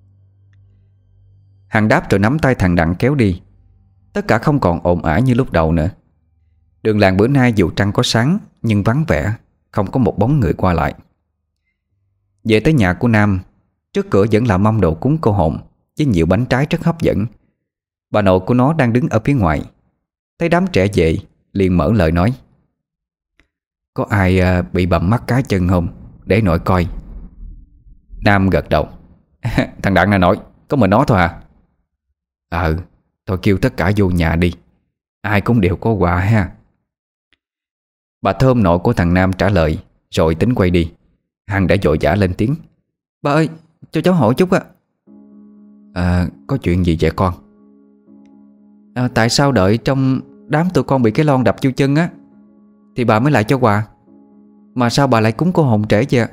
Hằng đáp rồi nắm tay thằng Đặng kéo đi. Tất cả không còn ồn ào như lúc đầu nữa. Đường làng bữa nay dù trăng có sáng nhưng vắng vẻ, không có một bóng người qua lại. Về tới nhà của Nam, trước cửa vẫn là mâm đồ cúng cô hồn với nhiều bánh trái rất hấp dẫn. Bà nội của nó đang đứng ở phía ngoài, thấy đám trẻ về liền mở lời nói: Có ai à, bị bầm mắt cá chân không? Để nội coi. Nam gật đầu: Thằng Đặng này nội, có mình nó thôi à? Ờ, thôi kêu tất cả vô nhà đi, ai cũng đều có quà ha. Bà Thơm nội của thằng Nam trả lời rồi tính quay đi. Hằng đã vội vã lên tiếng: Bà ơi, cho cháu hỏi chút á. À, có chuyện gì vậy con? À, tại sao đợi trong đám tụi con bị cái lon đập vô chân á thì bà mới lại cho quà, mà sao bà lại cúng cô hồn trễ vậy?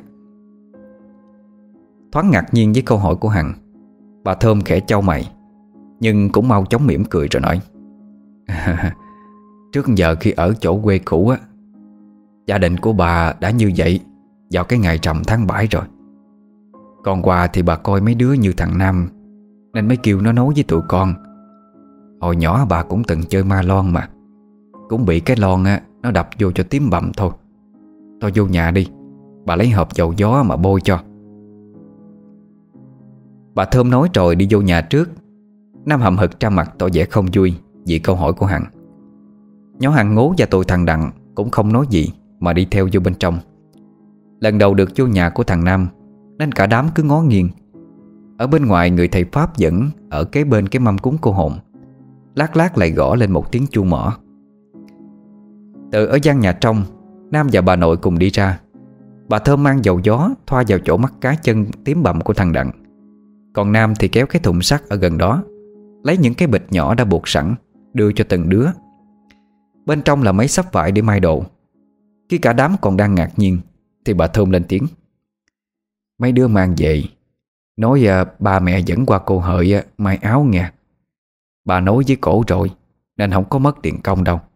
Thoáng ngạc nhiên với câu hỏi của Hằng, bà Thơm khẽ chau mày, nhưng cũng mau chóng mỉm cười rồi nói: Trước giờ khi ở chỗ quê cũ á, gia đình của bà đã như vậy vào cái ngày rằm tháng bảy rồi. Còn quà thì bà coi mấy đứa như thằng Nam nên mới kêu nó nấu với tụi con. Hồi nhỏ bà cũng từng chơi ma lon mà, cũng bị cái lon á nó đập vô cho tím bầm thôi. Thôi vô nhà đi, bà lấy hộp dầu gió mà bôi cho. Bà Thơm nói rồi đi vô nhà trước. Nam hậm hực ra mặt tỏ vẻ không vui vì câu hỏi của Hằng. Nhỏ Hằng Ngố và tụi thằng Đặng cũng không nói gì mà đi theo vô bên trong. Lần đầu được vô nhà của thằng Nam nên cả đám cứ ngó nghiêng. Ở bên ngoài người thầy Pháp vẫn ở kế bên cái mâm cúng cô hồn, lát lát lại gõ lên một tiếng chuông mỏ. Từ ở gian nhà trong, Nam và bà nội cùng đi ra. Bà Thơm mang dầu gió thoa vào chỗ mắt cá chân tím bầm của thằng Đặng. Còn Nam thì kéo cái thùng sắt ở gần đó, lấy những cái bịch nhỏ đã buộc sẵn đưa cho từng đứa. Bên trong là mấy xấp vải để may đồ. Khi cả đám còn đang ngạc nhiên thì bà Thơm lên tiếng: Mấy đứa mang về nói à, ba mẹ dẫn qua cô Hợi à, may áo nghe. Bà nói với cổ rồi nên không có mất tiền công đâu.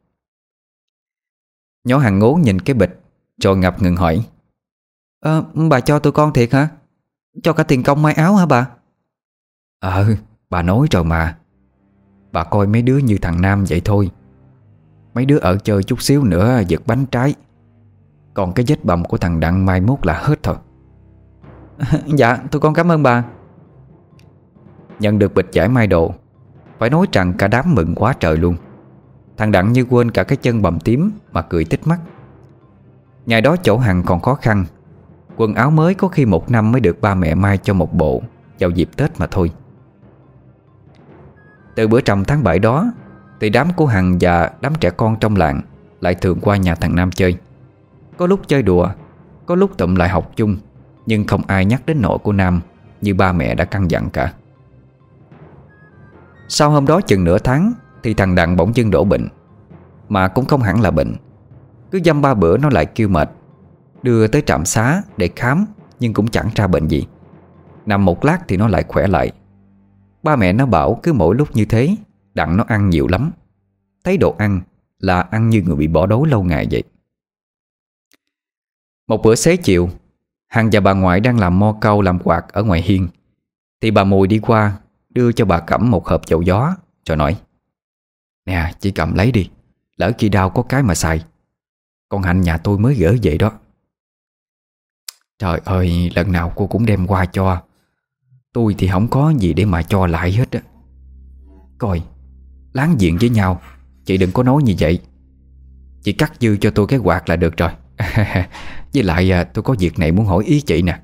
Nhỏ Hằng Ngố nhìn cái bịch rồi ngập ngừng hỏi: Ờ, bà cho tụi con thiệt hả? Cho cả tiền công may áo hả bà? Ờ, bà nói rồi mà. Bà coi mấy đứa như thằng Nam vậy thôi. Mấy đứa ở chơi chút xíu nữa giật bánh trái. Còn cái vết bầm của thằng Đặng mai mốt là hết thôi. Dạ, tụi con cảm ơn bà. Nhận được bịch vải may đồ, phải nói rằng cả đám mừng quá trời luôn. Thằng Đặng như quên cả cái chân bầm tím mà cười tít mắt. Ngày đó chỗ Hằng còn khó khăn, quần áo mới có khi một năm mới được ba mẹ may cho một bộ vào dịp Tết mà thôi. Từ bữa rằm tháng bảy đó thì đám của Hằng và đám trẻ con trong làng lại thường qua nhà thằng Nam chơi. Có lúc chơi đùa, có lúc tụm lại học chung, nhưng không ai nhắc đến nội của Nam như ba mẹ đã căn dặn cả. Sau hôm đó chừng nửa tháng thì thằng Đặng bỗng dưng đổ bệnh. Mà cũng không hẳn là bệnh, Cứ dăm ba bữa nó lại kêu mệt, đưa tới trạm xá để khám nhưng cũng chẳng ra bệnh gì. Nằm một lát thì nó lại khỏe lại. Ba mẹ nó bảo cứ mỗi lúc như thế đặng nó ăn nhiều lắm. Thấy đồ ăn là ăn như người bị bỏ đói lâu ngày vậy. Một bữa xế chiều, Hằng và bà ngoại đang làm mo câu làm quạt ở ngoài hiên, thì bà Mùi đi qua đưa cho bà Cẩm một hộp dầu gió, rồi nói: "Nè, chị cầm lấy đi, lỡ khi đau có cái mà xài. Con Hạnh nhà tôi mới gửi vậy đó." "Trời ơi, lần nào cô cũng đem qua cho. Tôi thì không có gì để mà cho lại hết á. Coi, láng giềng với nhau, chị đừng có nói như vậy. Chị cắt dư cho tôi cái quạt là được rồi. Với lại tôi có việc này muốn hỏi ý chị nè."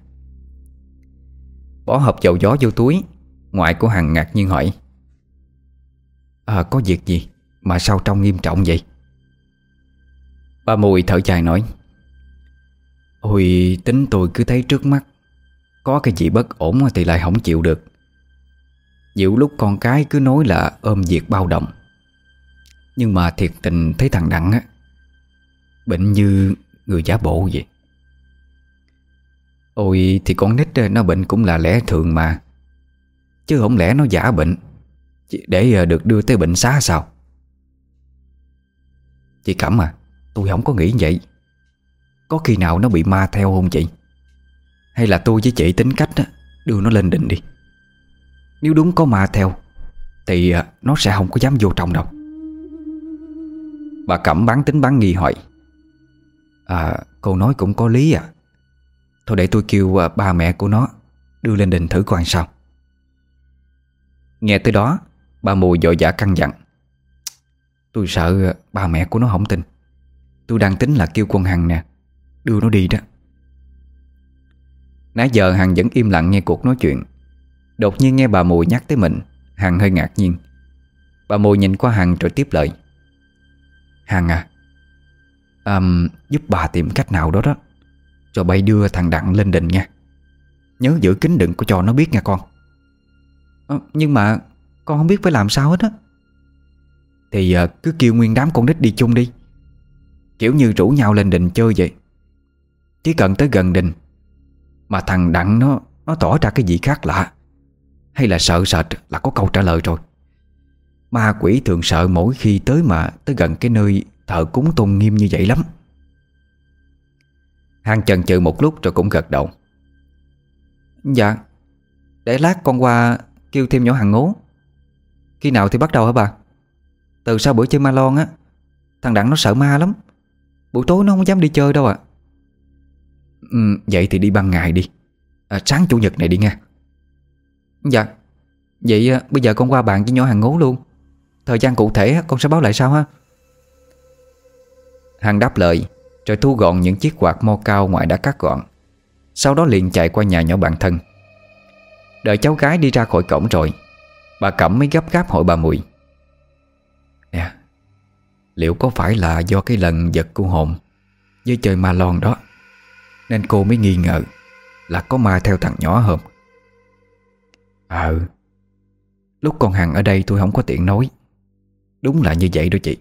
Bỏ hộp dầu gió vô túi, ngoại của Hằng ngạc nhiên hỏi: "À, có việc gì mà sao trông nghiêm trọng vậy?" Bà Mùi thở dài nói: "Ôi, tính tôi cứ thấy trước mắt có cái gì bất ổn thì lại không chịu được. Nhiều lúc con cái cứ nói là ôm việc bao đồng, nhưng mà thiệt tình thấy thằng Đặng á, bệnh như người giả bộ vậy." "Ôi, thì con nít nó bệnh cũng là lẽ thường mà, chứ không lẽ nó giả bệnh để được đưa tới bệnh xá sao?" "Chị Cẩm à, tôi không có nghĩ vậy. Có khi nào nó bị ma theo không chị? Hay là tôi với chị tính cách á, đưa nó lên đình đi. Nếu đúng có ma theo thì nó sẽ không có dám vô trong đâu." Bà Cẩm bán tính bán nghi hỏi: "À, cô nói cũng có lý à. Thôi để tôi kêu ba mẹ của nó đưa lên đình thử coi sao." Nghe tới đó, bà Mùi vội vã căn dặn: "Tôi sợ ba mẹ của nó không tin. Tôi đang tính là kêu con Hằng nè, đưa nó đi đó." Nãy giờ Hằng vẫn im lặng nghe cuộc nói chuyện. Đột nhiên nghe bà Mùi nhắc tới mình, Hằng hơi ngạc nhiên. Bà Mùi nhìn qua Hằng rồi tiếp lời: "Hằng à, um, giúp bà tìm cách nào đó đó, rồi bay đưa thằng Đặng lên đình nha. Nhớ giữ kín, đừng có cho nó biết nha con." "À, nhưng mà con không biết phải làm sao hết á." "Thì uh, cứ kêu nguyên đám con nít đi chung đi, kiểu như rủ nhau lên đình chơi vậy. Chỉ cần tới gần đình mà thằng Đặng nó Nó tỏ ra cái gì khác lạ, hay là sợ sệt là có câu trả lời rồi. Ma quỷ thường sợ mỗi khi tới mà tới gần cái nơi thờ cúng tôn nghiêm như vậy lắm." Hằng chần chừ một lúc rồi cũng gật đầu: "Dạ, để lát con qua kêu thêm nhỏ Hằng ngố. Khi nào thì bắt đầu hả bà? Từ sau bữa chơi ma lon á, thằng Đặng nó sợ ma lắm. Buổi tối nó không dám đi chơi đâu ạ." Ừ, vậy thì đi ban ngày đi, à, sáng chủ nhật này đi nha." "Dạ, vậy à, bây giờ con qua bàn với nhỏ Hằng ngố luôn. Thời gian cụ thể con sẽ báo lại sau ha." Hằng đáp lời rồi thu gọn những chiếc quạt mo cao ngoại đã cắt gọn. Sau đó liền chạy qua nhà nhỏ bạn thân. Đợi cháu gái đi ra khỏi cổng rồi, bà Cẩm mới gấp gáp hỏi bà Mùi: "Nè, liệu có phải là do cái lần giật cô hồn với chơi ma lon đó nên cô mới nghi ngờ là có ma theo thằng nhỏ không?" "Ờ, lúc con Hằng ở đây tôi không có tiện nói. Đúng là như vậy đó chị."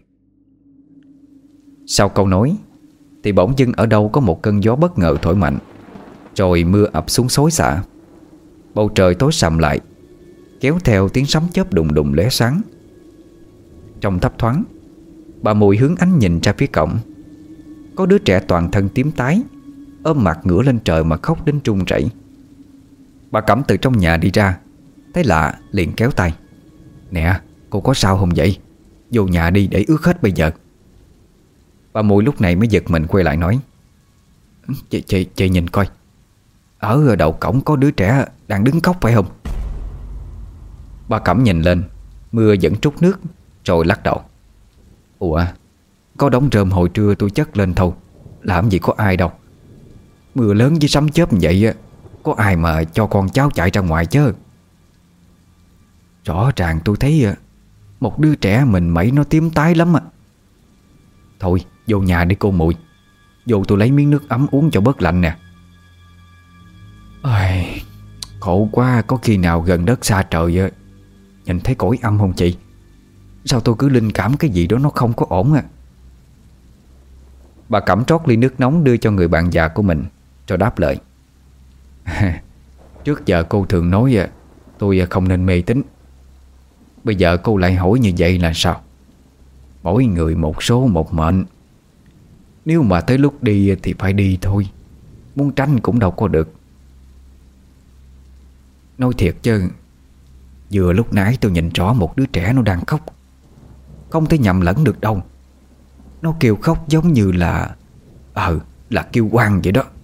Sau câu nói thì bỗng dưng ở đâu có một cơn gió bất ngờ thổi mạnh, rồi mưa ập xuống xối xả. Bầu trời tối sầm lại, kéo theo tiếng sấm chớp đùng đùng lóe sáng. Trong thấp thoáng, bà Mùi hướng ánh nhìn ra phía cổng. Có đứa trẻ toàn thân tím tái, ôm mặt ngửa lên trời mà khóc đến run rẩy. Bà Cẩm từ trong nhà đi ra, thấy lạ liền kéo tay: "Nè, cô có sao không vậy? Vô nhà đi để ướt hết bây giờ." Bà Mùi lúc này mới giật mình quay lại nói: Chị, chị, chị nhìn coi, ở đầu cổng có đứa trẻ đang đứng khóc phải không?" Bà Cẩm nhìn lên, mưa vẫn trút nước, rồi lắc đầu: "Ủa, có đống rơm hồi trưa tôi chất lên thôi, làm gì có ai đâu. Mưa lớn với sấm chớp vậy, có ai mà cho con cháu chạy ra ngoài chứ." "Rõ ràng tôi thấy một đứa trẻ mình mẩy nó tím tái lắm à." "Thôi vô nhà đi cô Mùi, vô tôi lấy miếng nước ấm uống cho bớt lạnh nè." Ôi, khổ quá, có khi nào gần đất xa trời nhìn thấy cõi âm không chị? Sao tôi cứ linh cảm cái gì đó nó không có ổn à?" Bà Cẩm trót ly nước nóng đưa cho người bạn già của mình, rồi đáp lời. Trước giờ cô thường nói tôi không nên mê tín. Bây giờ cô lại hỏi như vậy là sao? Mỗi người một số một mệnh. Nếu mà tới lúc đi thì phải đi thôi, muốn tránh cũng đâu có được. Nói thiệt chứ, vừa lúc nãy tôi nhìn rõ một đứa trẻ nó đang khóc. Không thể nhầm lẫn được đâu. Nó kêu khóc giống như là Ờ là kêu oan vậy đó.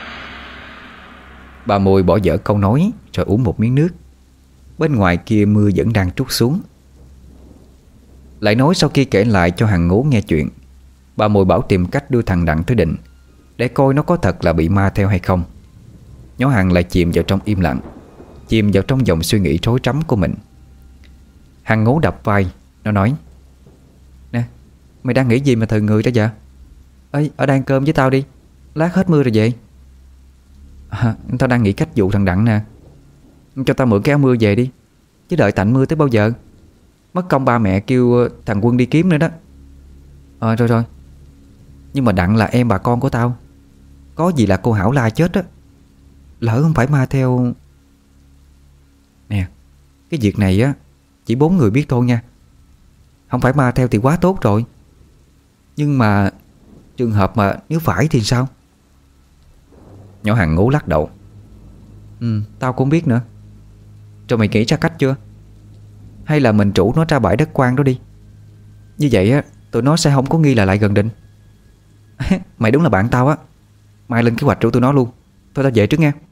Bà Mùi bỏ dở câu nói rồi uống một miếng nước. Bên ngoài kia mưa vẫn đang trút xuống. Lại nói sau khi kể lại cho Hằng Ngố nghe chuyện, bà Mùi bảo tìm cách đưa thằng Đặng tới Định để coi nó có thật là bị ma theo hay không. Nhỏ Hằng lại chìm vào trong im lặng, chìm vào trong dòng suy nghĩ rối rắm của mình. Hằng Ngố đập vai. Nó nói: Nè, mày đang nghĩ gì mà thờ người đó vậy? Ê, ở đây ăn cơm với tao đi, lát hết mưa rồi về. À, tao đang nghĩ cách dụ thằng Đặng nè. Cho tao mượn cái áo mưa về đi, chứ đợi tạnh mưa tới bao giờ. Mất công ba mẹ kêu thằng Quân đi kiếm nữa đó. Ờ à, rồi rồi. Nhưng mà Đặng là em bà con của tao, có gì là cô Hảo la chết á. Lỡ không phải ma theo. Nè, cái việc này á chỉ bốn người biết thôi nha. Không phải ma theo thì quá tốt rồi. Nhưng mà trường hợp mà nếu phải thì sao? Nhỏ Hằng Ngố lắc đầu. Ừ, tao cũng biết nữa. Rồi mày nghĩ ra cách chưa? Hay là mình rủ nó ra bãi đất quan đó đi. Như vậy á, tụi nó sẽ không có nghi là lại gần Định. Mày đúng là bạn tao á. Mai lên kế hoạch rủ tụi nó luôn. Thôi tao về trước nha.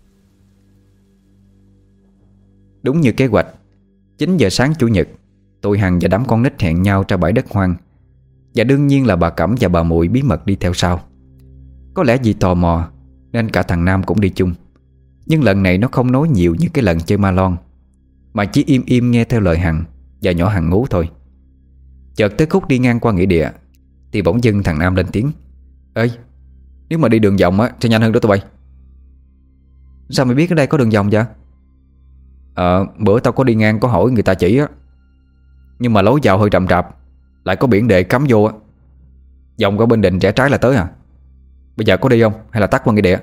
Đúng như kế hoạch, chín giờ sáng Chủ nhật, tụi Hằng và đám con nít hẹn nhau ra bãi đất hoang. Và đương nhiên là bà Cẩm và bà Mùi bí mật đi theo sau. Có lẽ vì tò mò nên cả thằng Nam cũng đi chung. Nhưng lần này nó không nói nhiều như cái lần chơi ma lon, mà chỉ im im nghe theo lời Hằng và nhỏ Hằng Ngố thôi. Chợt tới khúc đi ngang qua nghĩa địa thì bỗng dưng thằng Nam lên tiếng: Ê, nếu mà đi đường vòng á sẽ nhanh hơn đó tụi bay. Sao mày biết ở đây có đường vòng vậy? Ờ, bữa tao có đi ngang có hỏi người ta chỉ á. Nhưng mà lối vào hơi rậm rạp, lại có biển đề cắm vô á. Vòng qua bên Định rẽ trái là tới à. Bây giờ có đi không hay là tắt qua nghĩa địa?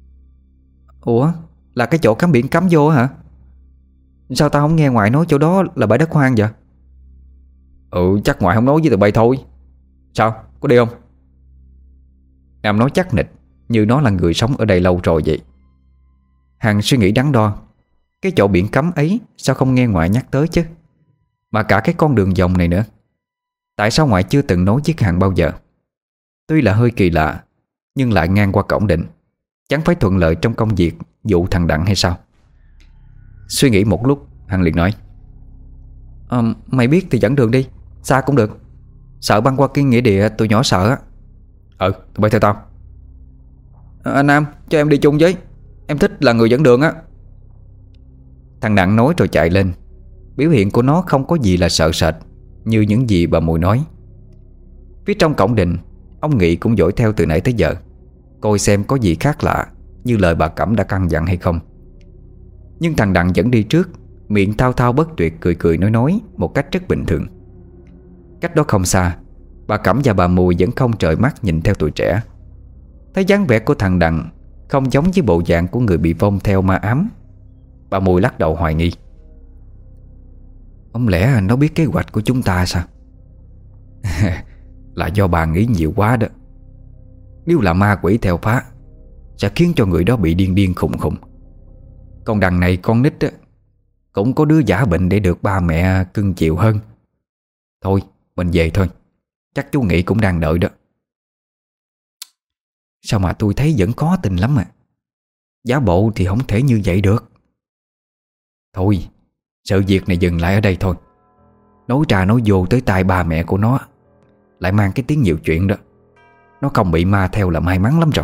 Ủa, là cái chỗ cắm biển cắm vô hả? Sao tao không nghe ngoại nói chỗ đó là bãi đất hoang vậy? Ừ, chắc ngoại không nói với tụi bay thôi. Sao, có đi không? Nam nói chắc nịch, như nó là người sống ở đây lâu rồi vậy. Hằng suy nghĩ đắn đo. Cái chỗ biển cấm ấy sao không nghe ngoại nhắc tới chứ? Mà cả cái con đường vòng này nữa, tại sao ngoại chưa từng nói với Hằng bao giờ? Tuy là hơi kỳ lạ, nhưng lại ngang qua cổng Định, chẳng phải thuận lợi trong công việc dụ thằng Đặng hay sao? Suy nghĩ một lúc, Hằng liền nói: à, mày biết thì dẫn đường đi, xa cũng được. Sợ băng qua cái nghĩa địa tụi nhỏ sợ á. Ừ, tụi bay theo tao. À, Nam, cho em đi chung với. Em thích là người dẫn đường á. Thằng Đặng nói rồi chạy lên. Biểu hiện của nó không có gì là sợ sệt như những gì bà Mùi nói. Phía trong cổng Định, ông Nghị cũng dõi theo từ nãy tới giờ, coi xem có gì khác lạ như lời bà Cẩm đã căn dặn hay không. Nhưng thằng Đặng vẫn đi trước, miệng thao thao bất tuyệt, cười cười nói nói một cách rất bình thường. Cách đó không xa, bà Cẩm và bà Mùi vẫn không rời mắt nhìn theo tụi trẻ. Thấy dáng vẻ của thằng Đặng không giống với bộ dạng của người bị vong theo ma ám, bà Mùi lắc đầu hoài nghi. Không lẽ nó biết kế hoạch của chúng ta sao? Là do bà nghĩ nhiều quá đó. Nếu là ma quỷ theo phá, sẽ khiến cho người đó bị điên điên khùng khùng. Còn đằng này con nít á, cũng có đứa giả bệnh để được ba mẹ cưng chiều hơn. Thôi mình về thôi, chắc chú Nghị cũng đang đợi đó. Sao mà tôi thấy vẫn có tình lắm à. Giả bộ thì không thể như vậy được. Thôi, sự việc này dừng lại ở đây thôi. Nói ra nói vô tới tai ba mẹ của nó lại mang cái tiếng nhiều chuyện đó. Nó không bị ma theo là may mắn lắm rồi.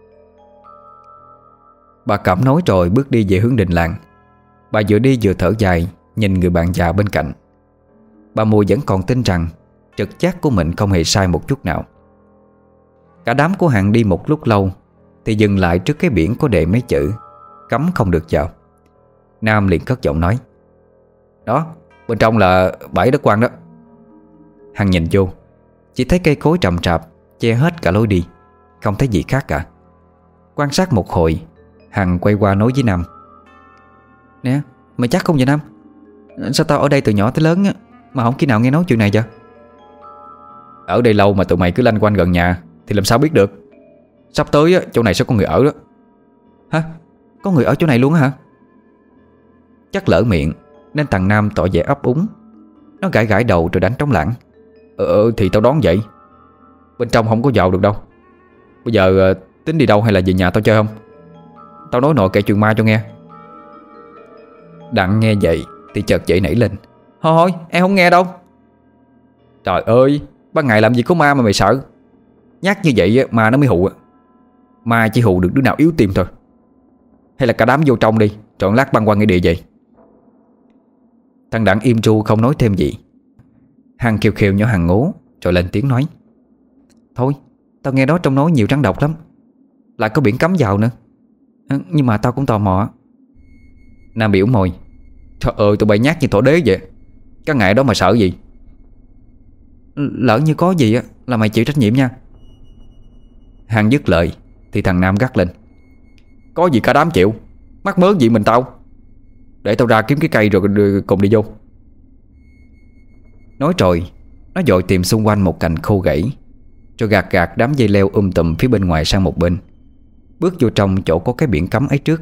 Bà Cẩm nói rồi bước đi về hướng đình làng. Bà vừa đi vừa thở dài, nhìn người bạn già bên cạnh. Bà Mùi vẫn còn tin rằng trực giác của mình không hề sai một chút nào. Cả đám của Hằng đi một lúc lâu thì dừng lại trước cái biển có đề mấy chữ cấm không được vào. Nam liền cất giọng nói: Đó, bên trong là bãi đất quan đó. Hằng nhìn vô, chỉ thấy cây cối rậm rạp che hết cả lối đi, không thấy gì khác cả. Quan sát một hồi, Hằng quay qua nói với Nam: Nè, mày chắc không vậy Nam? Sao tao ở đây từ nhỏ tới lớn á, mà không khi nào nghe nói chuyện này vậy? Ở đây lâu mà tụi mày cứ lanh quanh gần nhà thì làm sao biết được. Sắp tới á, chỗ này sẽ có người ở đó. Hả? Có người ở chỗ này luôn hả? Chắc lỡ miệng nên thằng Nam tỏ vẻ ấp úng. Nó gãi gãi đầu rồi đánh trống lảng: Ờ, ờ thì tao đoán vậy. Bên trong không có vào được đâu. Bây giờ tính đi đâu hay là về nhà tao chơi không? Tao nói nội kể chuyện ma cho nghe. Đặng nghe vậy thì chợt dậy nảy lên: Thôi thôi, em không nghe đâu. Trời ơi, ban ngày làm gì có ma mà mày sợ. Nhát như vậy ma nó mới hù. Ma chỉ hù được đứa nào yếu tim thôi. Hay là cả đám vô trong đi, trọn lát băng qua nghĩa địa vậy. Thằng Đặng im ru không nói thêm gì. Hằng khều khều nhỏ Hằng ngố rồi lên tiếng nói: Thôi, tao nghe đó trong nói nhiều rắn độc lắm, lại có biển cấm vào nữa. à, Nhưng mà tao cũng tò mò. Nam biểu môi: Trời ơi, tụi bay nhát như thỏ đế vậy. Cái ngày đó mà sợ gì? Lỡ như có gì á là mày chịu trách nhiệm nha. Hằng dứt lời thì thằng Nam gắt lên: Có gì cả đám chịu. Mắc mớ gì mình tao. Để tao ra kiếm cái cây rồi cùng đi vô. Nói rồi nó vội tìm xung quanh một cành khô gãy, rồi gạt gạt đám dây leo um tùm phía bên ngoài sang một bên, bước vô trong chỗ có cái biển cấm ấy trước.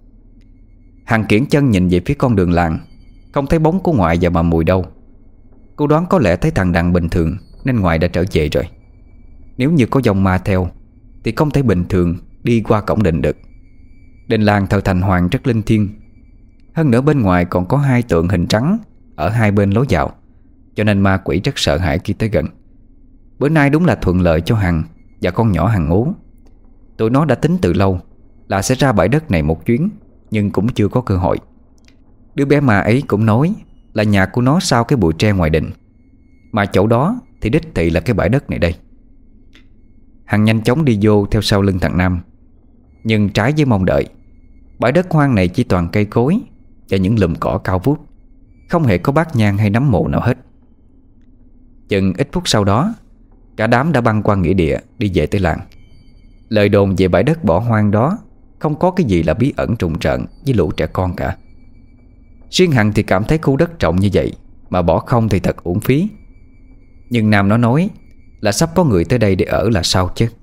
Hằng kiễng chân nhìn về phía con đường làng, không thấy bóng của ngoại và bà Mùi đâu. Cô đoán có lẽ thấy thằng Đặng bình thường nên ngoại đã trở về rồi. Nếu như có dòng ma theo thì không thể bình thường đi qua cổng đình được. Đình làng thờ thành hoàng rất linh thiêng. Hơn nữa bên ngoài còn có hai tượng hình trắng ở hai bên lối vào, cho nên ma quỷ rất sợ hãi khi tới gần. Bữa nay đúng là thuận lợi cho Hằng và con nhỏ Hằng Ngố. Tụi nó đã tính từ lâu là sẽ ra bãi đất này một chuyến, nhưng cũng chưa có cơ hội. Đứa bé ma ấy cũng nói là nhà của nó sau cái bụi tre ngoài đình, mà chỗ đó thì đích thị là cái bãi đất này đây. Hằng nhanh chóng đi vô theo sau lưng thằng Nam. Nhưng trái với mong đợi, bãi đất hoang này chỉ toàn cây cối và những lùm cỏ cao vút, không hề có bát nhang hay nấm mộ nào hết. Chừng ít phút sau đó, cả đám đã băng qua nghĩa địa đi về tới làng. Lời đồn về bãi đất bỏ hoang đó không có cái gì là bí ẩn trùng trợn với lũ trẻ con cả. Riêng Hằng thì cảm thấy khu đất rộng như vậy mà bỏ không thì thật uổng phí. Nhưng Nam nó nói là sắp có người tới đây để ở là sao chứ.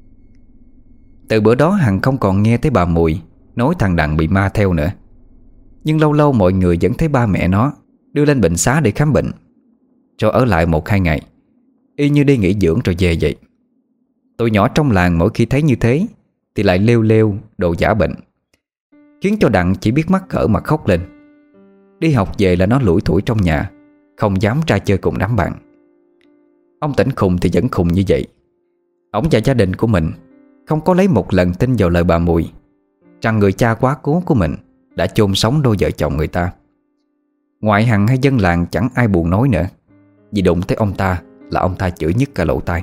Từ bữa đó Hằng không còn nghe thấy bà Mùi nói thằng Đặng bị ma theo nữa. Nhưng lâu lâu mọi người vẫn thấy ba mẹ nó đưa lên bệnh xá để khám bệnh, rồi ở lại một hai ngày, y như đi nghỉ dưỡng rồi về vậy. Tụi nhỏ trong làng mỗi khi thấy như thế thì lại lêu lêu đồ giả bệnh, khiến cho Đặng chỉ biết mắc cỡ mà khóc lên. Đi học về là nó lủi thủi trong nhà, không dám ra chơi cùng đám bạn. Ông Tỉnh khùng thì vẫn khùng như vậy. Ông và gia đình của mình không có lấy một lần tin vào lời bà Mùi rằng người cha quá cố của mình đã chôn sống đôi vợ chồng người ta. Ngoại Hằng hay dân làng chẳng ai buồn nói nữa, vì đụng tới ông ta là ông ta chửi nhức cả lỗ tai.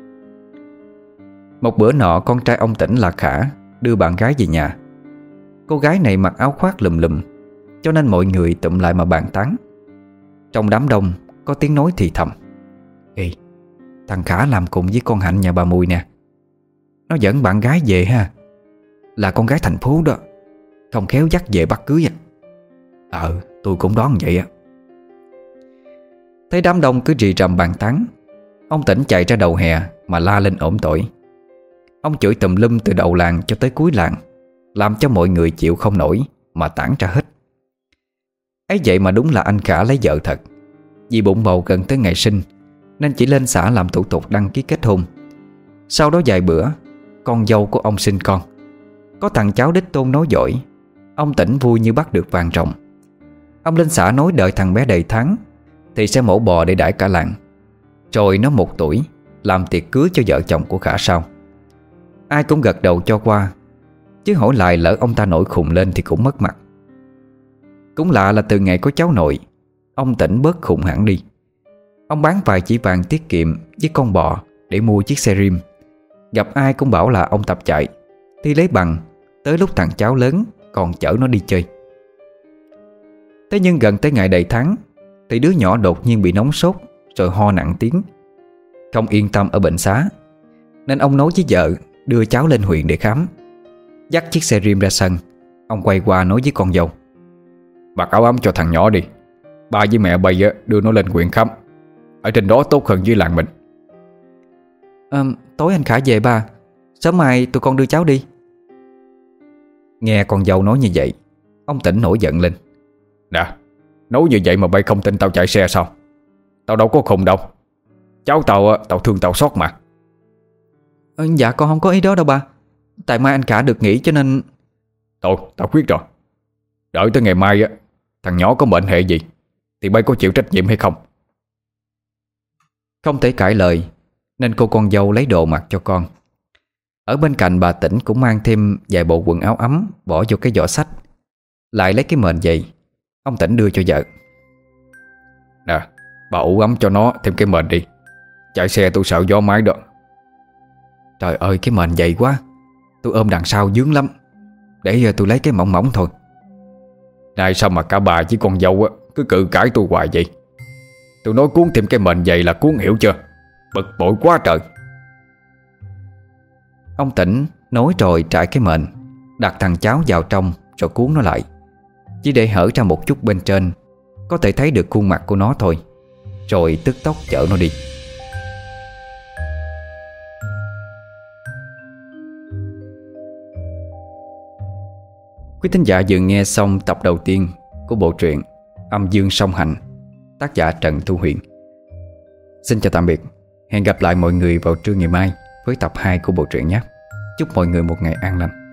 Một bữa nọ, con trai ông Tỉnh là Khả đưa bạn gái về nhà. Cô gái này mặc áo khoác lùm lùm, cho nên mọi người tụm lại mà bàn tán. Trong đám đông có tiếng nói thì thầm: Ê, thằng Khả làm cùng với con Hạnh nhà bà Mùi nè. Nó dẫn bạn gái về ha. Là con gái thành phố đó, không khéo dắt về bắt cưới à. Ờ, tôi cũng đoán vậy á. Thấy đám đông cứ rì rầm bàn tán, ông Tỉnh chạy ra đầu hè mà la lên ổm tội. Ông chửi tùm lum từ đầu làng cho tới cuối làng, làm cho mọi người chịu không nổi mà tản ra hết. Ấy vậy mà đúng là anh Khả lấy vợ thật. Vì bụng bầu gần tới ngày sinh nên chỉ lên xã làm thủ tục đăng ký kết hôn. Sau đó vài bữa, con dâu của ông sinh con. Có thằng cháu đích tôn nói giỏi. Ông Tỉnh vui như bắt được vàng ròng. Ông lên xã nói đợi thằng bé đầy tháng thì sẽ mổ bò để đãi cả làng. Rồi nó một tuổi làm tiệc cưới cho vợ chồng của Khả sau. Ai cũng gật đầu cho qua, chứ hỏi lại lỡ ông ta nổi khùng lên thì cũng mất mặt. Cũng lạ là từ ngày có cháu nội, ông Tỉnh bớt khùng hẳn đi. Ông bán vài chỉ vàng tiết kiệm với con bò để mua chiếc xe rim. Gặp ai cũng bảo là ông tập chạy, thi lấy bằng, tới lúc thằng cháu lớn còn chở nó đi chơi. Thế nhưng gần tới ngày đầy tháng thì đứa nhỏ đột nhiên bị nóng sốt rồi ho nặng tiếng. Không yên tâm ở bệnh xá, nên ông nói với vợ đưa cháu lên huyện để khám. Dắt chiếc xe rim ra sân, ông quay qua nói với con dâu: Mặc áo ấm cho thằng nhỏ đi. Ba với mẹ bây đưa nó lên huyện khám. Ở trên đó tốt hơn dưới làng mình. à, Tối anh Khả về ba, sớm mai tụi con đưa cháu đi. Nghe con dâu nói như vậy, ông Tỉnh nổi giận lên: Nè, nói như vậy mà bay không tin tao chạy xe sao? Tao đâu có khùng đâu. Cháu tao, tao thương tao xót mà. à, Dạ con không có ý đó đâu ba. Tại mai anh Khả được nghỉ cho nên... Thôi, tao quyết rồi. Đợi tới ngày mai á, thằng nhỏ có mệnh hệ gì thì bay có chịu trách nhiệm hay không? Không thể cãi lời, nên cô con dâu lấy đồ mặc cho con. Ở bên cạnh bà Tỉnh cũng mang thêm vài bộ quần áo ấm bỏ vô cái giỏ xách. Lại lấy cái mền giày, ông Tỉnh đưa cho vợ: Nè, bà ủ ấm cho nó thêm cái mền đi. Chạy xe tôi sợ gió mái đó. Trời ơi, cái mền dày quá, tôi ôm đằng sau vướng lắm. Để giờ tôi lấy cái mỏng mỏng thôi. Này sao mà cả bà với con dâu á cứ cự cãi tôi hoài vậy? Tôi nói cuốn thêm cái mền dày là cuốn, hiểu chưa? Bực bội quá trời. Ông Tỉnh nói rồi trải cái mền, đặt thằng cháu vào trong rồi cuốn nó lại, chỉ để hở ra một chút bên trên, có thể thấy được khuôn mặt của nó thôi. Rồi tức tốc chở nó đi. Quý thính giả vừa nghe xong tập đầu tiên của bộ truyện Âm Dương Song Hành, tác giả Trần Thu Huyền. Xin chào tạm biệt. Hẹn gặp lại mọi người vào trưa ngày mai với tập hai của bộ truyện nhé. Chúc mọi người một ngày an lành.